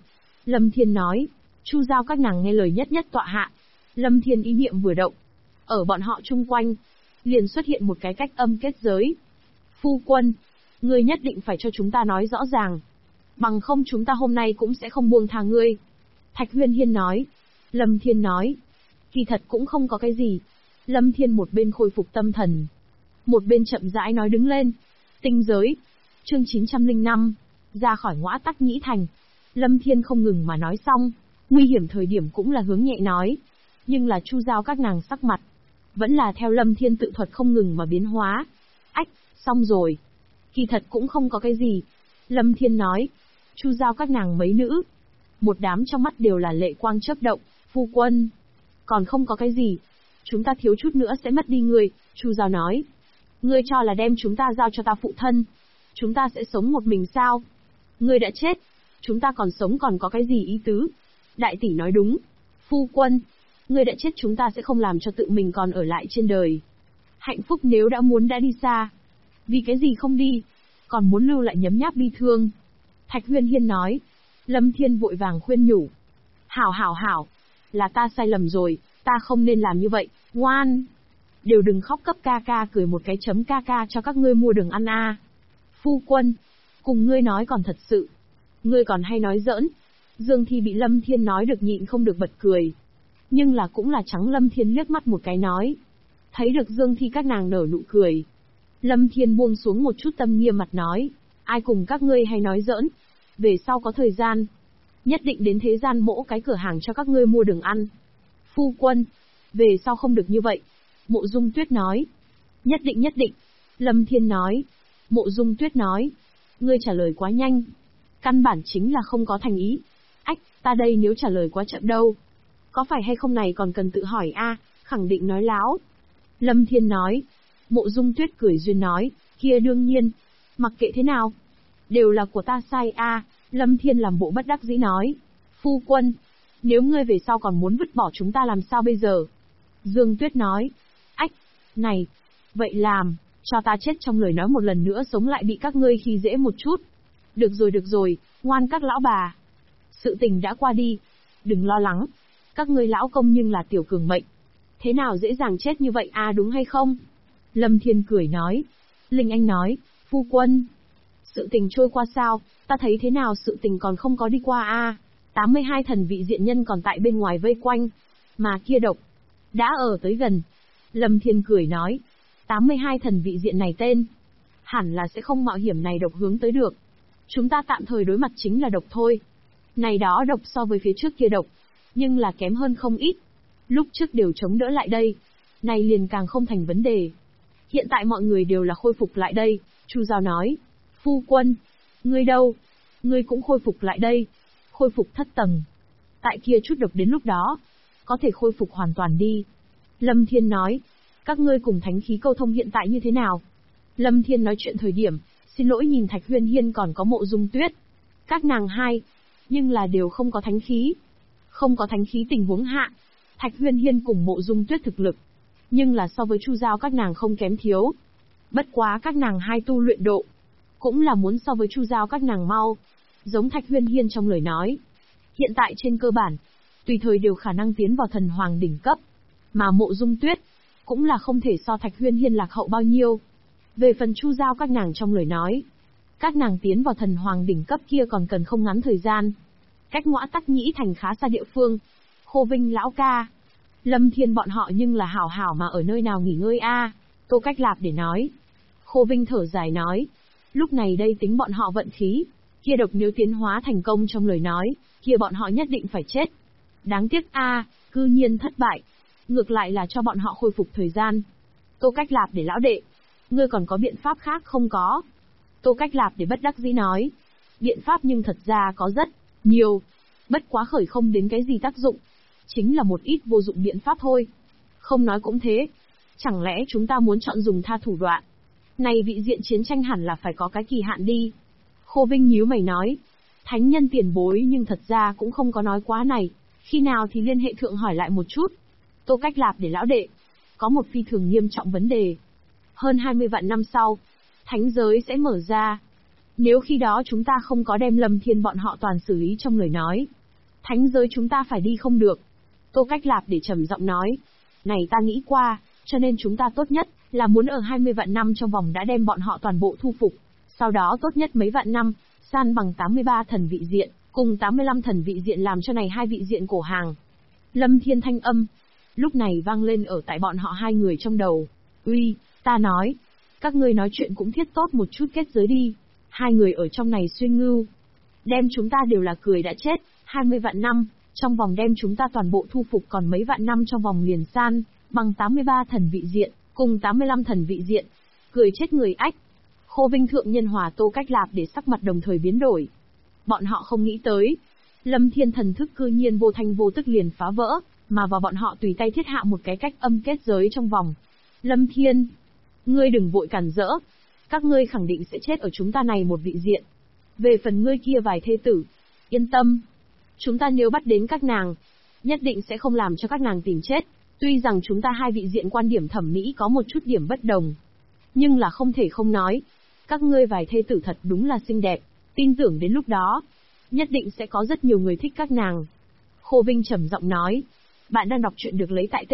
Lâm Thiên nói. Chu giao các nàng nghe lời nhất nhất tọa hạ. Lâm Thiên ý niệm vừa động. Ở bọn họ chung quanh, liền xuất hiện một cái cách âm kết giới. Phu quân, ngươi nhất định phải cho chúng ta nói rõ ràng. Bằng không chúng ta hôm nay cũng sẽ không buông tha ngươi. Thạch Huyên Hiên nói. Lâm Thiên nói. Kỳ thật cũng không có cái gì. Lâm Thiên một bên khôi phục tâm thần, một bên chậm rãi nói đứng lên. Tinh giới. Chương 905. Ra khỏi Ngõa Tắc Nhĩ Thành. Lâm Thiên không ngừng mà nói xong, nguy hiểm thời điểm cũng là hướng nhẹ nói. Nhưng là Chu giao các nàng sắc mặt, vẫn là theo Lâm Thiên tự thuật không ngừng mà biến hóa. Ách, xong rồi. Kỳ thật cũng không có cái gì. Lâm Thiên nói. Chu giao các nàng mấy nữ, một đám trong mắt đều là lệ quang chớp động. Phu quân, còn không có cái gì. Chúng ta thiếu chút nữa sẽ mất đi người. Chu giao nói. Ngươi cho là đem chúng ta giao cho ta phụ thân, chúng ta sẽ sống một mình sao? Ngươi đã chết, chúng ta còn sống còn có cái gì ý tứ? Đại tỷ nói đúng. Phu quân, ngươi đã chết chúng ta sẽ không làm cho tự mình còn ở lại trên đời. Hạnh phúc nếu đã đi xa, vì cái gì không đi, còn muốn lưu lại nhấm nháp bi thương. Thạch Huyên Hiên nói. Lâm Thiên vội vàng khuyên nhủ. Hảo, là ta sai lầm rồi, ta không nên làm như vậy, ngoan. Đều đừng khóc, cấp ca ca cười một cái chấm ca ca cho các ngươi mua đường ăn a. Phu quân, cùng ngươi nói còn thật sự, ngươi còn hay nói giỡn. Dương Thi bị Lâm Thiên nói được nhịn không được bật cười. Nhưng là cũng là trắng Lâm Thiên liếc mắt một cái nói. Thấy được Dương Thi các nàng nở nụ cười, Lâm Thiên buông xuống một chút tâm nghiêm mặt nói. Ai cùng các ngươi hay nói giỡn, về sau có thời gian, nhất định đến thế gian mỗ cái cửa hàng cho các ngươi mua đường ăn. Phu quân, về sau không được như vậy. Mộ Dung Tuyết nói. Nhất định. Lâm Thiên nói. Mộ Dung Tuyết nói. Ngươi trả lời quá nhanh, căn bản chính là không có thành ý. Ách, ta đây nếu trả lời quá chậm đâu? Có phải hay không này còn cần tự hỏi a, khẳng định nói láo. Lâm Thiên nói. Mộ Dung Tuyết cười duyên nói. Kia đương nhiên, mặc kệ thế nào, đều là của ta sai a. Lâm Thiên làm bộ bất đắc dĩ nói. Phu quân, nếu ngươi về sau còn muốn vứt bỏ chúng ta làm sao bây giờ? Dương Tuyết nói. Ách, này, vậy làm, cho ta chết trong lời nói một lần nữa sống lại bị các ngươi khi dễ một chút. Được rồi, ngoan các lão bà. Sự tình đã qua đi, đừng lo lắng. Các ngươi lão công nhưng là tiểu cường mệnh, thế nào dễ dàng chết như vậy a, đúng hay không? Lâm Thiên cười nói. Linh Anh nói. Phu quân, sự tình trôi qua sao, ta thấy thế nào sự tình còn không có đi qua a. 82 thần vị diện nhân còn tại bên ngoài vây quanh, mà kia độc đã ở tới gần. Lâm Thiên cười nói. 82 thần vị diện này tên, hẳn là sẽ không mạo hiểm này độc hướng tới được. Chúng ta tạm thời đối mặt chính là độc thôi. Này đó độc so với phía trước kia độc, nhưng là kém hơn không ít. Lúc trước đều chống đỡ lại đây, này liền càng không thành vấn đề. Hiện tại mọi người đều là khôi phục lại đây. Chu Giao nói. Phu quân, ngươi đâu? Ngươi cũng khôi phục lại đây. Khôi phục thất tầng. Tại kia chút độc đến lúc đó, có thể khôi phục hoàn toàn đi. Lâm Thiên nói. Các ngươi cùng thánh khí câu thông hiện tại như thế nào? Lâm Thiên nói chuyện thời điểm, xin lỗi nhìn Thạch Huyên Hiên còn có Mộ Dung Tuyết. Các nàng hai, nhưng là đều không có thánh khí. Không có thánh khí tình huống hạ, Thạch Huyên Hiên cùng Mộ Dung Tuyết thực lực, nhưng là so với Chu Giao các nàng không kém thiếu. Bất quá các nàng hai tu luyện độ, cũng là muốn so với Chu Giao các nàng mau. Giống Thạch Huyên Hiên trong lời nói, hiện tại trên cơ bản, tùy thời đều khả năng tiến vào thần hoàng đỉnh cấp. Mà Mộ Dung Tuyết, cũng là không thể so Thạch Huyên Hiên lạc hậu bao nhiêu. Về phần Chu Giao các nàng trong lời nói, các nàng tiến vào thần hoàng đỉnh cấp kia còn cần không ngắn thời gian. Cách Ngõa Tắc Nhĩ Thành khá xa địa phương. Khô Vinh lão ca, Lâm Thiên bọn họ nhưng là hảo hảo mà ở nơi nào nghỉ ngơi a? Tô Cách Lạp để nói. Khô Vinh thở dài nói. Lúc này đây tính bọn họ vận khí, kia độc nếu tiến hóa thành công trong lời nói, kia bọn họ nhất định phải chết. Đáng tiếc a, cư nhiên thất bại. Ngược lại là cho bọn họ khôi phục thời gian. Tô Cách Lạp để lão đệ, ngươi còn có biện pháp khác không có? Tô Cách Lạp để bất đắc dĩ nói. Biện pháp nhưng thật ra có rất nhiều, bất quá khởi không đến cái gì tác dụng, chính là một ít vô dụng biện pháp thôi. Không nói cũng thế, chẳng lẽ chúng ta muốn chọn dùng tha thủ đoạn? Này vị diện chiến tranh hẳn là phải có cái kỳ hạn đi. Khô Vinh nhíu mày nói. Thánh nhân tiền bối nhưng thật ra cũng không có nói quá này, khi nào thì liên hệ thượng hỏi lại một chút. Tô Cách Lạp để lão đệ, có một phi thường nghiêm trọng vấn đề. Hơn 20 vạn năm sau, thánh giới sẽ mở ra. Nếu khi đó chúng ta không có đem Lâm Thiên bọn họ toàn xử lý trong lời nói, Thánh giới chúng ta phải đi không được. Tô Cách Lạp để trầm giọng nói. Này ta nghĩ qua, cho nên chúng ta tốt nhất là muốn ở 20 vạn năm trong vòng đã đem bọn họ toàn bộ thu phục. Sau đó tốt nhất mấy vạn năm, san bằng 83 thần vị diện, cùng 85 thần vị diện làm cho này hai vị diện cổ hàng. Lâm Thiên thanh âm, lúc này vang lên ở tại bọn họ hai người trong đầu. Uy, ta nói, các ngươi nói chuyện cũng thiết tốt một chút kết giới đi. Hai người ở trong này suy ngưu. Đem chúng ta đều là cười đã chết, 20 vạn năm, trong vòng đem chúng ta toàn bộ thu phục còn mấy vạn năm trong vòng liền san, bằng 83 thần vị diện, cùng 85 thần vị diện. Cười chết người ách. Khô Vinh Thượng Nhân Hòa Tô Cách Lạp để sắc mặt đồng thời biến đổi. Bọn họ không nghĩ tới. Lâm Thiên thần thức cư nhiên vô thanh vô tức liền phá vỡ, mà vào bọn họ tùy tay thiết hạ một cái cách âm kết giới trong vòng. Lâm Thiên, ngươi đừng vội cản rỡ. Các ngươi khẳng định sẽ chết ở chúng ta này một vị diện. Về phần ngươi kia vài thê tử, yên tâm. Chúng ta nếu bắt đến các nàng, nhất định sẽ không làm cho các nàng tìm chết. Tuy rằng chúng ta hai vị diện quan điểm thẩm mỹ có một chút điểm bất đồng, nhưng là không thể không nói. Các ngươi vài thê tử thật đúng là xinh đẹp, tin tưởng đến lúc đó, nhất định sẽ có rất nhiều người thích các nàng. Khô Vinh trầm giọng nói. Bạn đang đọc truyện được lấy tại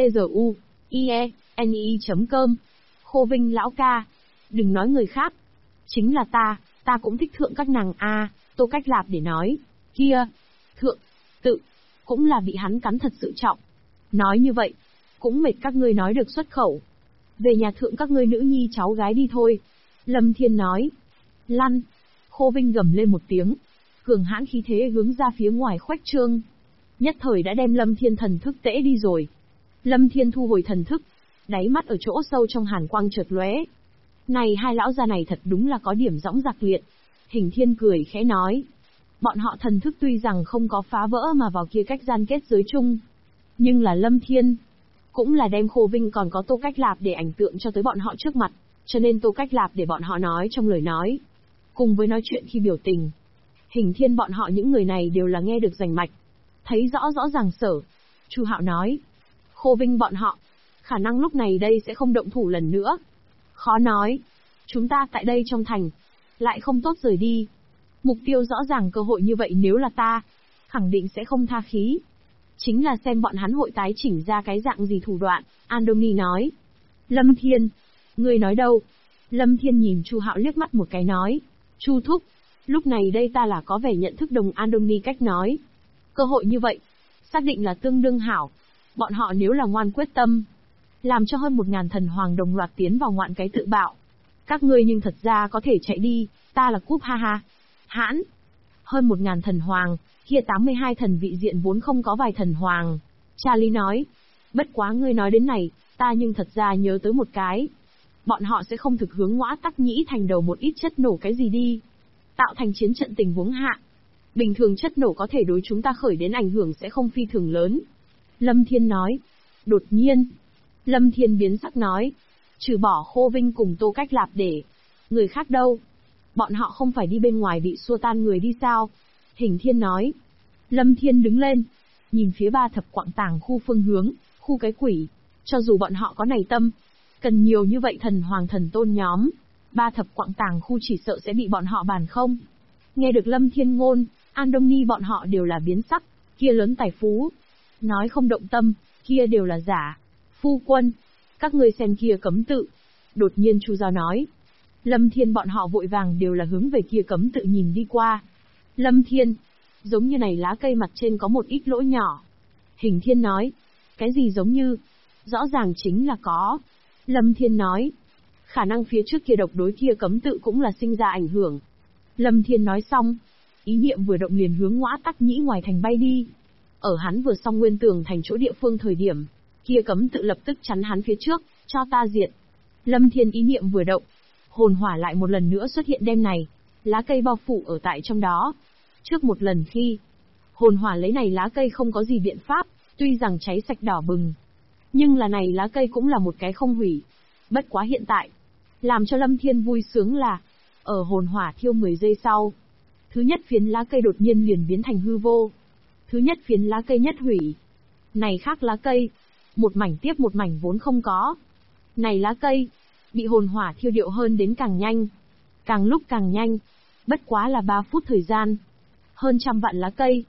tzu.ie.ne.com. Khô Vinh lão ca, đừng nói người khác. Chính là ta cũng thích thượng các nàng a. Tô Cách Lạp để nói. Kia, thượng, tự, cũng là bị hắn cắn thật sự trọng. Nói như vậy, cũng mệt các ngươi nói được xuất khẩu. Về nhà thượng các ngươi nữ nhi cháu gái đi thôi. Lâm Thiên nói. Lăn. Khô Vinh gầm lên một tiếng. Cường hãn khí thế hướng ra phía ngoài khuếch trương. Nhất thời đã đem Lâm Thiên thần thức tễ đi rồi. Lâm Thiên thu hồi thần thức. Đáy mắt ở chỗ sâu trong hàn quang chợt lóe. Này hai lão già này thật đúng là có điểm dõng dạc liệt. Hình Thiên cười khẽ nói. Bọn họ thần thức tuy rằng không có phá vỡ mà vào kia cách gian kết giới chung. Nhưng là Lâm Thiên cũng là đem Khô Vinh còn có Tô Cách Lạp để ảnh tượng cho tới bọn họ trước mặt. Cho nên Tô Cách Lạp để bọn họ nói trong lời nói. Cùng với nói chuyện khi biểu tình. Hình Thiên bọn họ những người này đều là nghe được rành mạch. Thấy rõ rõ ràng sở. Chu Hạo nói. Khô Vinh bọn họ, khả năng lúc này đây sẽ không động thủ lần nữa. Khó nói. Chúng ta tại đây trong thành, lại không tốt rời đi. Mục tiêu rõ ràng cơ hội như vậy nếu là ta, khẳng định sẽ không tha khí. Chính là xem bọn hắn hội tái chỉnh ra cái dạng gì thủ đoạn, Andoni nói. Lâm Thiên, ngươi nói đâu? Lâm Thiên nhìn Chu Hạo liếc mắt một cái nói. Chu thúc, lúc này đây ta là có vẻ nhận thức đồng Andoni cách nói. Cơ hội như vậy, xác định là tương đương hảo. Bọn họ nếu là ngoan quyết tâm, làm cho hơn 1000 thần hoàng đồng loạt tiến vào ngoạn cái tự bạo. Các ngươi nhưng thật ra có thể chạy đi, ta là cúp ha ha. Hãn, hơn 1000 thần hoàng, kia 82 thần vị diện vốn không có vài thần hoàng. Charlie nói, bất quá ngươi nói đến này, ta nhưng thật ra nhớ tới một cái. Bọn họ sẽ không thực hướng Ngõa Tắc Nhĩ thành đầu một ít chất nổ cái gì đi. Tạo thành chiến trận tình huống hạ. Bình thường chất nổ có thể đối chúng ta khởi đến ảnh hưởng sẽ không phi thường lớn. Lâm Thiên nói. Đột nhiên, Lâm Thiên biến sắc nói. Trừ bỏ Khô Vinh cùng Tô Cách Lạp để. Người khác đâu? Bọn họ không phải đi bên ngoài bị xua tan người đi sao? Hình Thiên nói. Lâm Thiên đứng lên. Nhìn phía 3 thập quạng tàng khu phương hướng, khu cái quỷ. Cho dù bọn họ có này tâm, cần nhiều như vậy thần hoàng thần tôn nhóm, 3 thập quạng tàng khu chỉ sợ sẽ bị bọn họ bàn không. Nghe được Lâm Thiên ngôn, Andoni bọn họ đều là biến sắc, kia lớn tài phú. Nói không động tâm, kia đều là giả. Phu quân, các ngươi xem kia cấm tự. Đột nhiên Chu Giao nói. Lâm Thiên bọn họ vội vàng đều là hướng về kia cấm tự nhìn đi qua. Lâm Thiên, giống như này lá cây mặt trên có một ít lỗ nhỏ. Hình Thiên nói. Cái gì giống như? Rõ ràng chính là có. Lâm Thiên nói. Khả năng phía trước kia độc đối kia cấm tự cũng là sinh ra ảnh hưởng. Lâm Thiên nói xong, ý niệm vừa động liền hướng Ngõa Tắc Nhĩ ngoài thành bay đi. Ở hắn vừa xong nguyên tường thành chỗ địa phương thời điểm, kia cấm tự lập tức chắn hắn phía trước, cho ta diệt. Lâm Thiên ý niệm vừa động, hồn hỏa lại một lần nữa xuất hiện đêm này, lá cây bao phủ ở tại trong đó. Trước một lần khi, hồn hỏa lấy này lá cây không có gì biện pháp, tuy rằng cháy sạch đỏ bừng, nhưng là này lá cây cũng là một cái không hủy. Bất quá hiện tại, làm cho Lâm Thiên vui sướng là, ở hồn hỏa thiêu 10 giây sau, thứ nhất phiến lá cây đột nhiên liền biến thành hư vô. Thứ nhất phiến lá cây nhất hủy. Này khác lá cây, một mảnh tiếp một mảnh vốn không có. Này lá cây, bị hồn hỏa thiêu điệu hơn đến càng nhanh. Càng lúc càng nhanh. Bất quá là 3 phút thời gian. Hơn trăm vạn lá cây,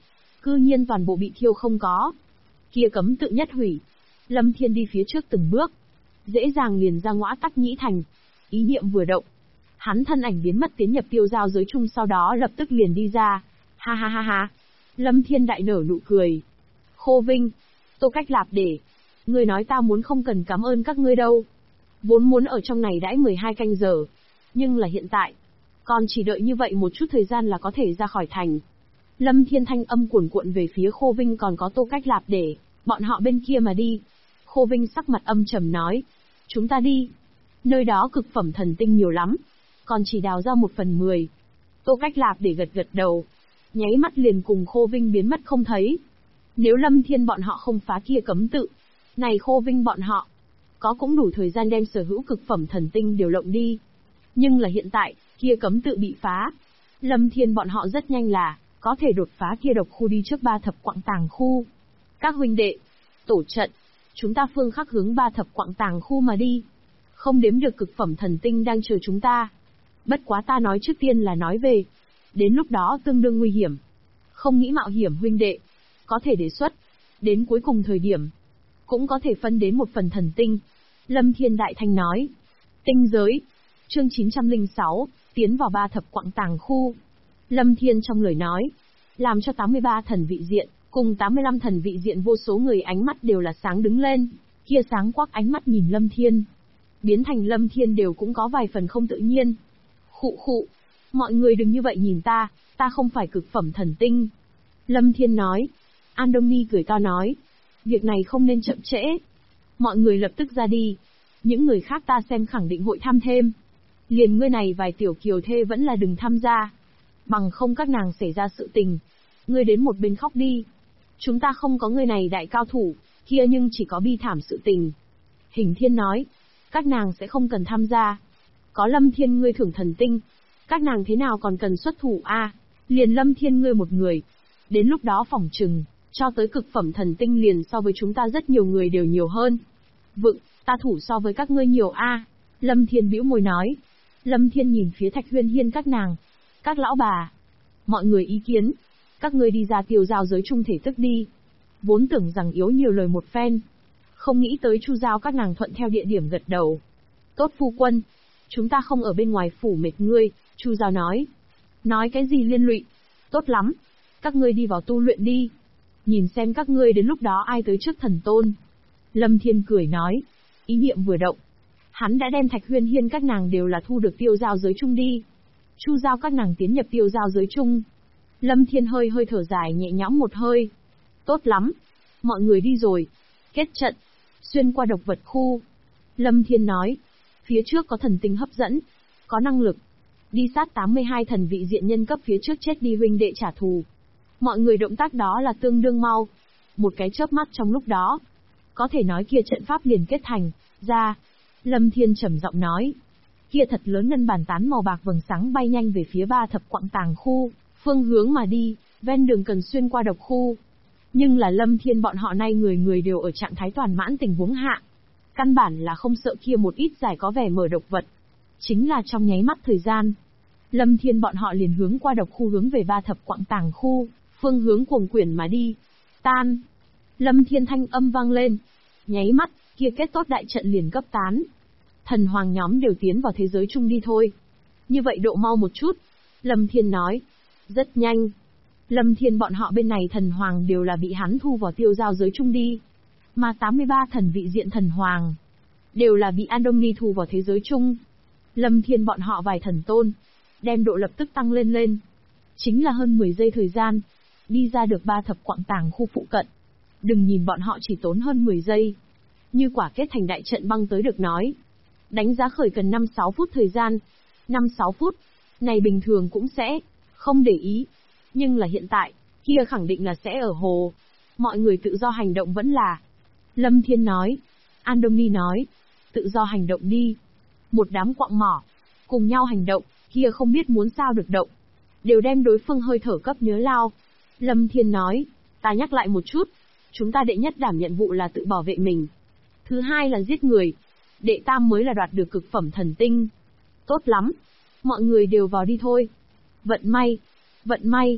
cư nhiên toàn bộ bị thiêu không có. Kia cấm tự nhất hủy. Lâm Thiên đi phía trước từng bước, dễ dàng liền ra ngõa Tắc Nhĩ Thành. Ý niệm vừa động, hắn thân ảnh biến mất tiến nhập tiêu giao giới chung, sau đó lập tức liền đi ra. Ha ha ha ha. Lâm Thiên đại nở nụ cười. Khô Vinh, Tô Cách Lạp để, ngươi nói ta muốn không cần cảm ơn các ngươi đâu. Vốn muốn ở trong này đãi 12 canh giờ, nhưng là hiện tại, còn chỉ đợi như vậy một chút thời gian là có thể ra khỏi thành. Lâm Thiên thanh âm cuồn cuộn về phía Khô Vinh còn có Tô Cách Lạp để, bọn họ bên kia mà đi. Khô Vinh sắc mặt âm trầm nói, chúng ta đi. Nơi đó cực phẩm thần tinh nhiều lắm, còn chỉ đào ra 1/10. Tô Cách Lạp để gật gật đầu, nháy mắt liền cùng Khô Vinh biến mất không thấy. Nếu Lâm Thiên bọn họ không phá kia cấm tự, này Khô Vinh bọn họ có cũng đủ thời gian đem sở hữu cực phẩm thần tinh đều lộng đi. Nhưng là hiện tại, kia cấm tự bị phá. Lâm Thiên bọn họ rất nhanh là có thể đột phá kia độc khu đi trước 3 thập quặng tàng khu. Các huynh đệ, tổ trận, chúng ta phương khắc hướng 3 thập quặng tàng khu mà đi. Không đếm được cực phẩm thần tinh đang chờ chúng ta. Bất quá ta nói trước tiên là nói về, đến lúc đó tương đương nguy hiểm. Không nghĩ mạo hiểm huynh đệ, có thể đề xuất, đến cuối cùng thời điểm, cũng có thể phân đến một phần thần tinh. Lâm Thiên đại thanh nói. Tinh giới. Chương 906, tiến vào 3 thập quặng tàng khu. Lâm Thiên trong lời nói, làm cho 83 thần vị diện, cùng 85 thần vị diện vô số người ánh mắt đều là sáng đứng lên, kia sáng quắc ánh mắt nhìn Lâm Thiên. Biến thành Lâm Thiên đều cũng có vài phần không tự nhiên. Khụ khụ, mọi người đừng như vậy nhìn ta không phải cực phẩm thần tinh. Lâm Thiên nói. Andoni cười to nói, việc này không nên chậm trễ. Mọi người lập tức ra đi. Những người khác ta xem khẳng định hội tham thêm. Liền ngươi này vài tiểu kiều thê vẫn là đừng tham gia. Bằng không các nàng xảy ra sự tình. Ngươi đến một bên khóc đi. Chúng ta không có người này đại cao thủ, kia nhưng chỉ có bi thảm sự tình. Hình Thiên nói, các nàng sẽ không cần tham gia. Có Lâm Thiên ngươi thưởng thần tinh, các nàng thế nào còn cần xuất thủ a? Liền Lâm Thiên ngươi một người. Đến lúc đó phỏng chừng, cho tới cực phẩm thần tinh liền so với chúng ta rất nhiều người đều nhiều hơn. Vựng, ta thủ so với các ngươi nhiều a. Lâm Thiên bĩu môi nói. Lâm Thiên nhìn phía Thạch Huyên Hiên các nàng. Các lão bà, mọi người ý kiến, các ngươi đi ra tiêu giao giới chung thể tức đi. Vốn tưởng rằng yếu nhiều lời một phen, không nghĩ tới Chu Giao các nàng thuận theo địa điểm gật đầu. Tốt phu quân, chúng ta không ở bên ngoài phủ mệt ngươi, Chu Giao nói. Nói cái gì liên lụy? Tốt lắm, các ngươi đi vào tu luyện đi. Nhìn xem các ngươi đến lúc đó ai tới trước thần tôn. Lâm Thiên cười nói. Ý niệm vừa động, hắn đã đem Thạch Huyên Hiên các nàng đều là thu được tiêu giao giới chung đi. Chu Giao các nàng tiến nhập tiêu giao giới chung. Lâm Thiên hơi hơi thở dài nhẹ nhõm một hơi. Tốt lắm, mọi người đi rồi. Kết trận, xuyên qua độc vật khu. Lâm Thiên nói, phía trước có thần tinh hấp dẫn, có năng lực. Đi sát 82 thần vị diện nhân cấp phía trước chết đi huynh đệ trả thù. Mọi người động tác đó là tương đương mau. Một cái chớp mắt trong lúc đó, có thể nói kia trận pháp liền kết thành ra. Lâm Thiên trầm giọng nói, kia thật lớn ngân bàn tán màu bạc vầng sáng bay nhanh về phía 3 thập quặng tàng khu, phương hướng mà đi, ven đường cần xuyên qua độc khu. Nhưng là Lâm Thiên bọn họ nay người người đều ở trạng thái toàn mãn tình huống hạ. Căn bản là không sợ kia một ít giải có vẻ mở độc vật. Chính là trong nháy mắt thời gian, Lâm Thiên bọn họ liền hướng qua độc khu hướng về 3 thập quặng tàng khu, phương hướng cuồng quyển mà đi. Tan. Lâm Thiên thanh âm vang lên. Nháy mắt, kia kết tốt đại trận liền cấp tán. Thần hoàng nhóm đều tiến vào thế giới chung đi thôi. Như vậy độ mau một chút. Lâm Thiên nói. Rất nhanh. Lâm Thiên bọn họ bên này thần hoàng đều là bị hắn thu vào tiêu giao giới chung đi. Mà 83 thần vị diện thần hoàng đều là bị Andoni thu vào thế giới chung. Lâm Thiên bọn họ vài thần tôn, đem độ lập tức tăng lên. Chính là hơn 10 giây thời gian, đi ra được 3 thập quặng tàng khu phụ cận. Đừng nhìn bọn họ chỉ tốn hơn 10 giây. Như quả kết thành đại trận băng tới được nói. Đánh giá khởi cần 5-6 phút thời gian. 5-6 phút, này bình thường cũng sẽ không để ý. Nhưng là hiện tại, kia khẳng định là sẽ ở hồ. Mọi người tự do hành động vẫn là. Lâm Thiên nói. Andoni nói. Tự do hành động đi. Một đám quặng mỏ, cùng nhau hành động, kia không biết muốn sao được động. Đều đem đối phương hơi thở cấp nhớ lao. Lâm Thiên nói. Ta nhắc lại một chút. Chúng ta đệ nhất đảm nhận vụ là tự bảo vệ mình. Thứ hai là giết người. Đệ tam mới là đoạt được cực phẩm thần tinh. Tốt lắm. Mọi người đều vào đi thôi. Vận may.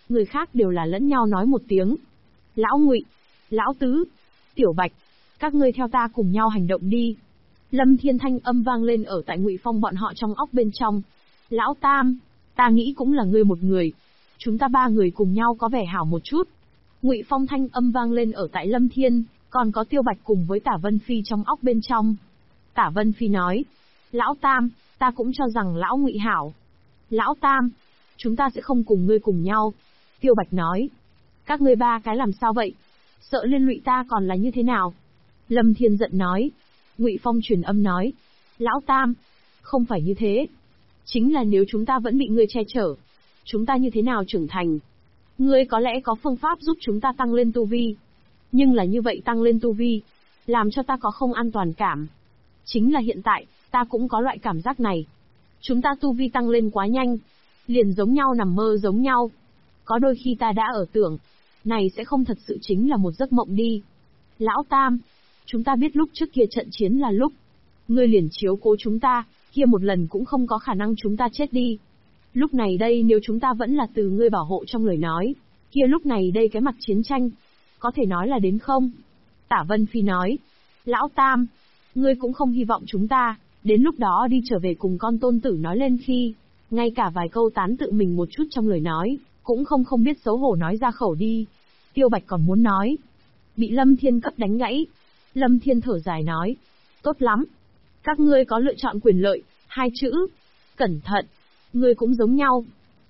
Người khác đều là lẫn nhau nói một tiếng. Lão Ngụy, Lão Tứ, Tiểu Bạch, các ngươi theo ta cùng nhau hành động đi. Lâm Thiên thanh âm vang lên ở tại Ngụy Phong bọn họ trong óc bên trong. Lão Tam, ta nghĩ cũng là ngươi một người. Chúng ta ba người cùng nhau có vẻ hảo một chút. Ngụy Phong thanh âm vang lên ở tại Lâm Thiên, còn có Tiêu Bạch cùng với Tả Vân Phi trong óc bên trong. Tả Vân Phi nói, Lão Tam, ta cũng cho rằng Lão Ngụy hảo. Lão Tam, chúng ta sẽ không cùng ngươi cùng nhau. Tiêu Bạch nói, các ngươi ba cái làm sao vậy? Sợ liên lụy ta còn là như thế nào? Lâm Thiên giận nói. Ngụy Phong truyền âm nói, Lão Tam, không phải như thế. Chính là nếu chúng ta vẫn bị ngươi che chở, chúng ta như thế nào trưởng thành? Ngươi có lẽ có phương pháp giúp chúng ta tăng lên tu vi. Nhưng là như vậy tăng lên tu vi, làm cho ta có không an toàn cảm. Chính là hiện tại, ta cũng có loại cảm giác này. Chúng ta tu vi tăng lên quá nhanh, liền giống nhau nằm mơ giống nhau. Có đôi khi ta đã ở tưởng, này sẽ không thật sự chính là một giấc mộng đi. Lão Tam, chúng ta biết lúc trước kia trận chiến là lúc ngươi liền chiếu cố chúng ta, kia một lần cũng không có khả năng chúng ta chết đi. Lúc này đây nếu chúng ta vẫn là từ ngươi bảo hộ trong lời nói, kia lúc này đây cái mặt chiến tranh, có thể nói là đến không? Tả Vân Phi nói, Lão Tam, ngươi cũng không hy vọng chúng ta, đến lúc đó đi trở về cùng con tôn tử nói lên khi, ngay cả vài câu tán tự mình một chút trong lời nói, cũng không biết xấu hổ nói ra khẩu đi. Tiêu Bạch còn muốn nói, bị Lâm Thiên cấp đánh gãy. Lâm Thiên thở dài nói, tốt lắm, các ngươi có lựa chọn quyền lợi, hai chữ, cẩn thận, ngươi cũng giống nhau.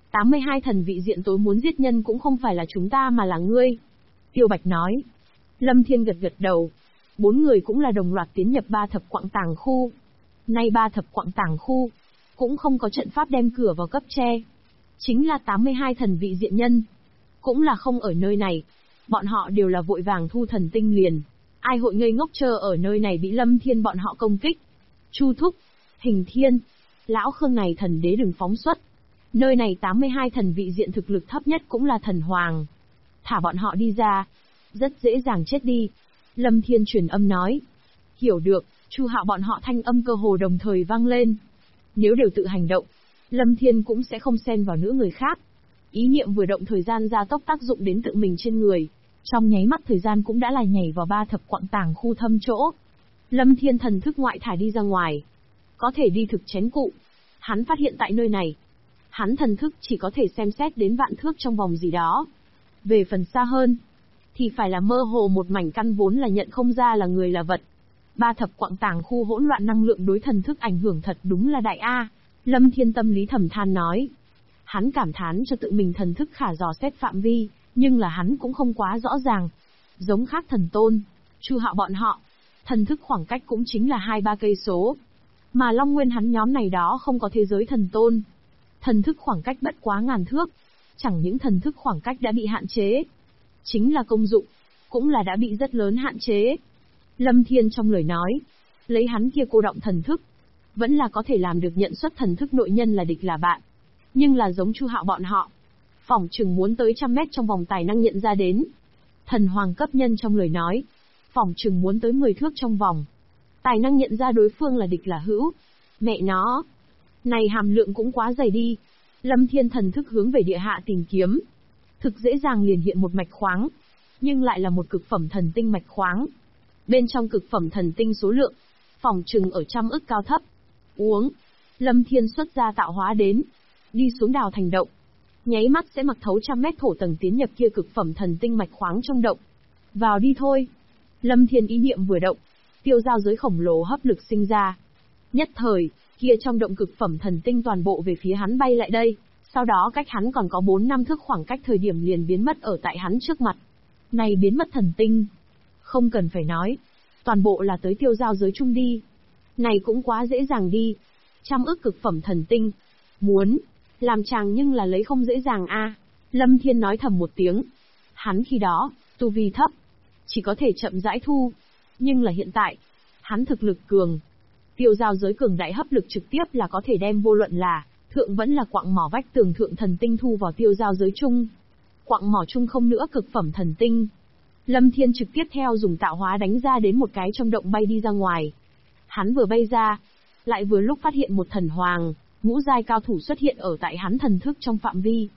82 thần vị diện tối muốn giết nhân cũng không phải là chúng ta mà là ngươi. Tiêu Bạch nói. Lâm Thiên gật gật đầu. 4 người cũng là đồng loạt tiến nhập 3 thập quặng tàng khu. Nay 3 thập quặng tàng khu, cũng không có trận pháp đem cửa vào cấp che. Chính là 82 thần vị diện nhân. Cũng là không ở nơi này. Bọn họ đều là vội vàng thu thần tinh liền. Ai hội ngây ngốc chờ ở nơi này bị Lâm Thiên bọn họ công kích. Chu Thúc, Hình Thiên, Lão Khương này thần đế đừng phóng xuất. Nơi này 82 thần vị diện thực lực thấp nhất cũng là thần hoàng. Thả bọn họ đi ra, rất dễ dàng chết đi. Lâm Thiên truyền âm nói. Hiểu được, Chu Hạo bọn họ thanh âm cơ hồ đồng thời vang lên. Nếu đều tự hành động, Lâm Thiên cũng sẽ không xen vào nữa người khác. Ý niệm vừa động thời gian gia tốc tác dụng đến tự mình trên người. Trong nháy mắt thời gian cũng đã là nhảy vào 3 thập quặng tàng khu thâm chỗ. Lâm Thiên thần thức ngoại thải đi ra ngoài. Có thể đi thực chén cụ. Hắn phát hiện tại nơi này, hắn thần thức chỉ có thể xem xét đến vạn thước trong vòng gì đó. Về phần xa hơn, thì phải là mơ hồ một mảnh căn vốn là nhận không ra là người là vật. 3 thập quặng tàng khu hỗn loạn năng lượng đối thần thức ảnh hưởng thật đúng là đại A. Lâm Thiên tâm lý thầm than nói. Hắn cảm thán cho tự mình thần thức khả dò xét phạm vi, nhưng là hắn cũng không quá rõ ràng. Giống khác thần tôn, Chu Hạo bọn họ, thần thức khoảng cách cũng chính là 2-3 cây số. Mà Long Nguyên hắn nhóm này đó không có thế giới thần tôn. Thần thức khoảng cách bất quá ngàn thước. Chẳng những thần thức khoảng cách đã bị hạn chế, chính là công dụng, cũng là đã bị rất lớn hạn chế. Lâm Thiên trong lời nói, lấy hắn kia cô động thần thức, vẫn là có thể làm được nhận xuất thần thức nội nhân là địch là bạn. Nhưng là giống Chu Hạo bọn họ, phỏng chừng muốn tới 100 mét trong vòng tài năng nhận ra đến. Thần hoàng cấp nhân trong lời nói, phỏng chừng muốn tới 10 thước trong vòng. Tài năng nhận ra đối phương là địch là hữu. Mẹ nó, này hàm lượng cũng quá dày đi. Lâm Thiên thần thức hướng về địa hạ tìm kiếm. Thực dễ dàng liền hiện một mạch khoáng, nhưng lại là một cực phẩm thần tinh mạch khoáng. Bên trong cực phẩm thần tinh số lượng, phỏng chừng ở 100 ức cao thấp. Uống. Lâm Thiên xuất ra tạo hóa đến, đi xuống đào thành động. Nháy mắt sẽ mặc thấu 100 mét thổ tầng tiến nhập kia cực phẩm thần tinh mạch khoáng trong động. Vào đi thôi. Lâm Thiên ý niệm vừa động, tiêu giao giới khổng lồ hấp lực sinh ra. Nhất thời, kia trong động cực phẩm thần tinh toàn bộ về phía hắn bay lại đây, sau đó cách hắn còn có 4-5 thước khoảng cách thời điểm liền biến mất ở tại hắn trước mặt. Này biến mất thần tinh, không cần phải nói, toàn bộ là tới tiêu giao giới chung đi. Này cũng quá dễ dàng đi, 100 ức cực phẩm thần tinh, muốn làm chàng nhưng là lấy không dễ dàng a. Lâm Thiên nói thầm một tiếng, hắn khi đó tu vi thấp, chỉ có thể chậm rãi thu, nhưng là hiện tại, hắn thực lực cường. Tiêu giao giới cường đại hấp lực trực tiếp là có thể đem vô luận là thượng vẫn là quặng mỏ vách tường thượng thần tinh thu vào tiêu giao giới chung. Quặng mỏ chung không nữa cực phẩm thần tinh. Lâm Thiên trực tiếp theo dùng tạo hóa đánh ra đến một cái trong động bay đi ra ngoài. Hắn vừa bay ra, lại vừa lúc phát hiện một thần hoàng, ngũ giai cao thủ xuất hiện ở tại hắn thần thức trong phạm vi.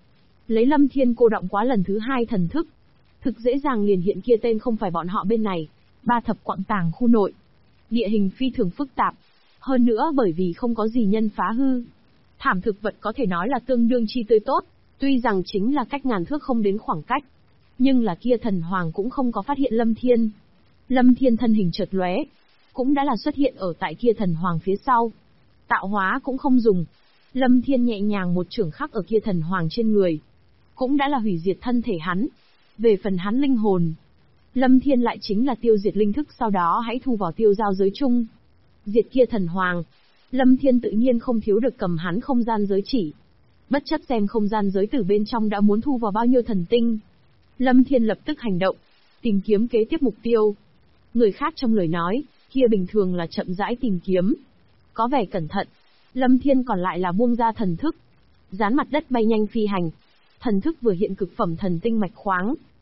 Lấy Lâm Thiên cô động quá lần thứ 2 thần thức. Thực dễ dàng liền hiện kia tên không phải bọn họ bên này. 3 thập quặng tàng khu nội. Địa hình phi thường phức tạp. Hơn nữa bởi vì không có gì nhân phá hư. Thảm thực vật có thể nói là tương đương chi tươi tốt. Tuy rằng chính là cách ngàn thước không đến khoảng cách. Nhưng là kia thần hoàng cũng không có phát hiện Lâm Thiên. Lâm Thiên thân hình chợt lóe. Cũng đã là xuất hiện ở tại kia thần hoàng phía sau. Tạo hóa cũng không dùng. Lâm Thiên nhẹ nhàng một chưởng khắc ở kia thần hoàng trên người. Cũng đã là hủy diệt thân thể hắn. Về phần hắn linh hồn, Lâm Thiên lại chính là tiêu diệt linh thức sau đó hãy thu vào tiêu giao giới chung. Diệt kia thần hoàng. Lâm Thiên tự nhiên không thiếu được cầm hắn không gian giới chỉ. Bất chấp xem không gian giới từ bên trong đã muốn thu vào bao nhiêu thần tinh. Lâm Thiên lập tức hành động. Tìm kiếm kế tiếp mục tiêu. Người khác trong lời nói, kia bình thường là chậm rãi tìm kiếm. Có vẻ cẩn thận. Lâm Thiên còn lại là buông ra thần thức. Dán mặt đất bay nhanh phi hành. Thần thức vừa hiện cực phẩm thần tinh mạch khoáng.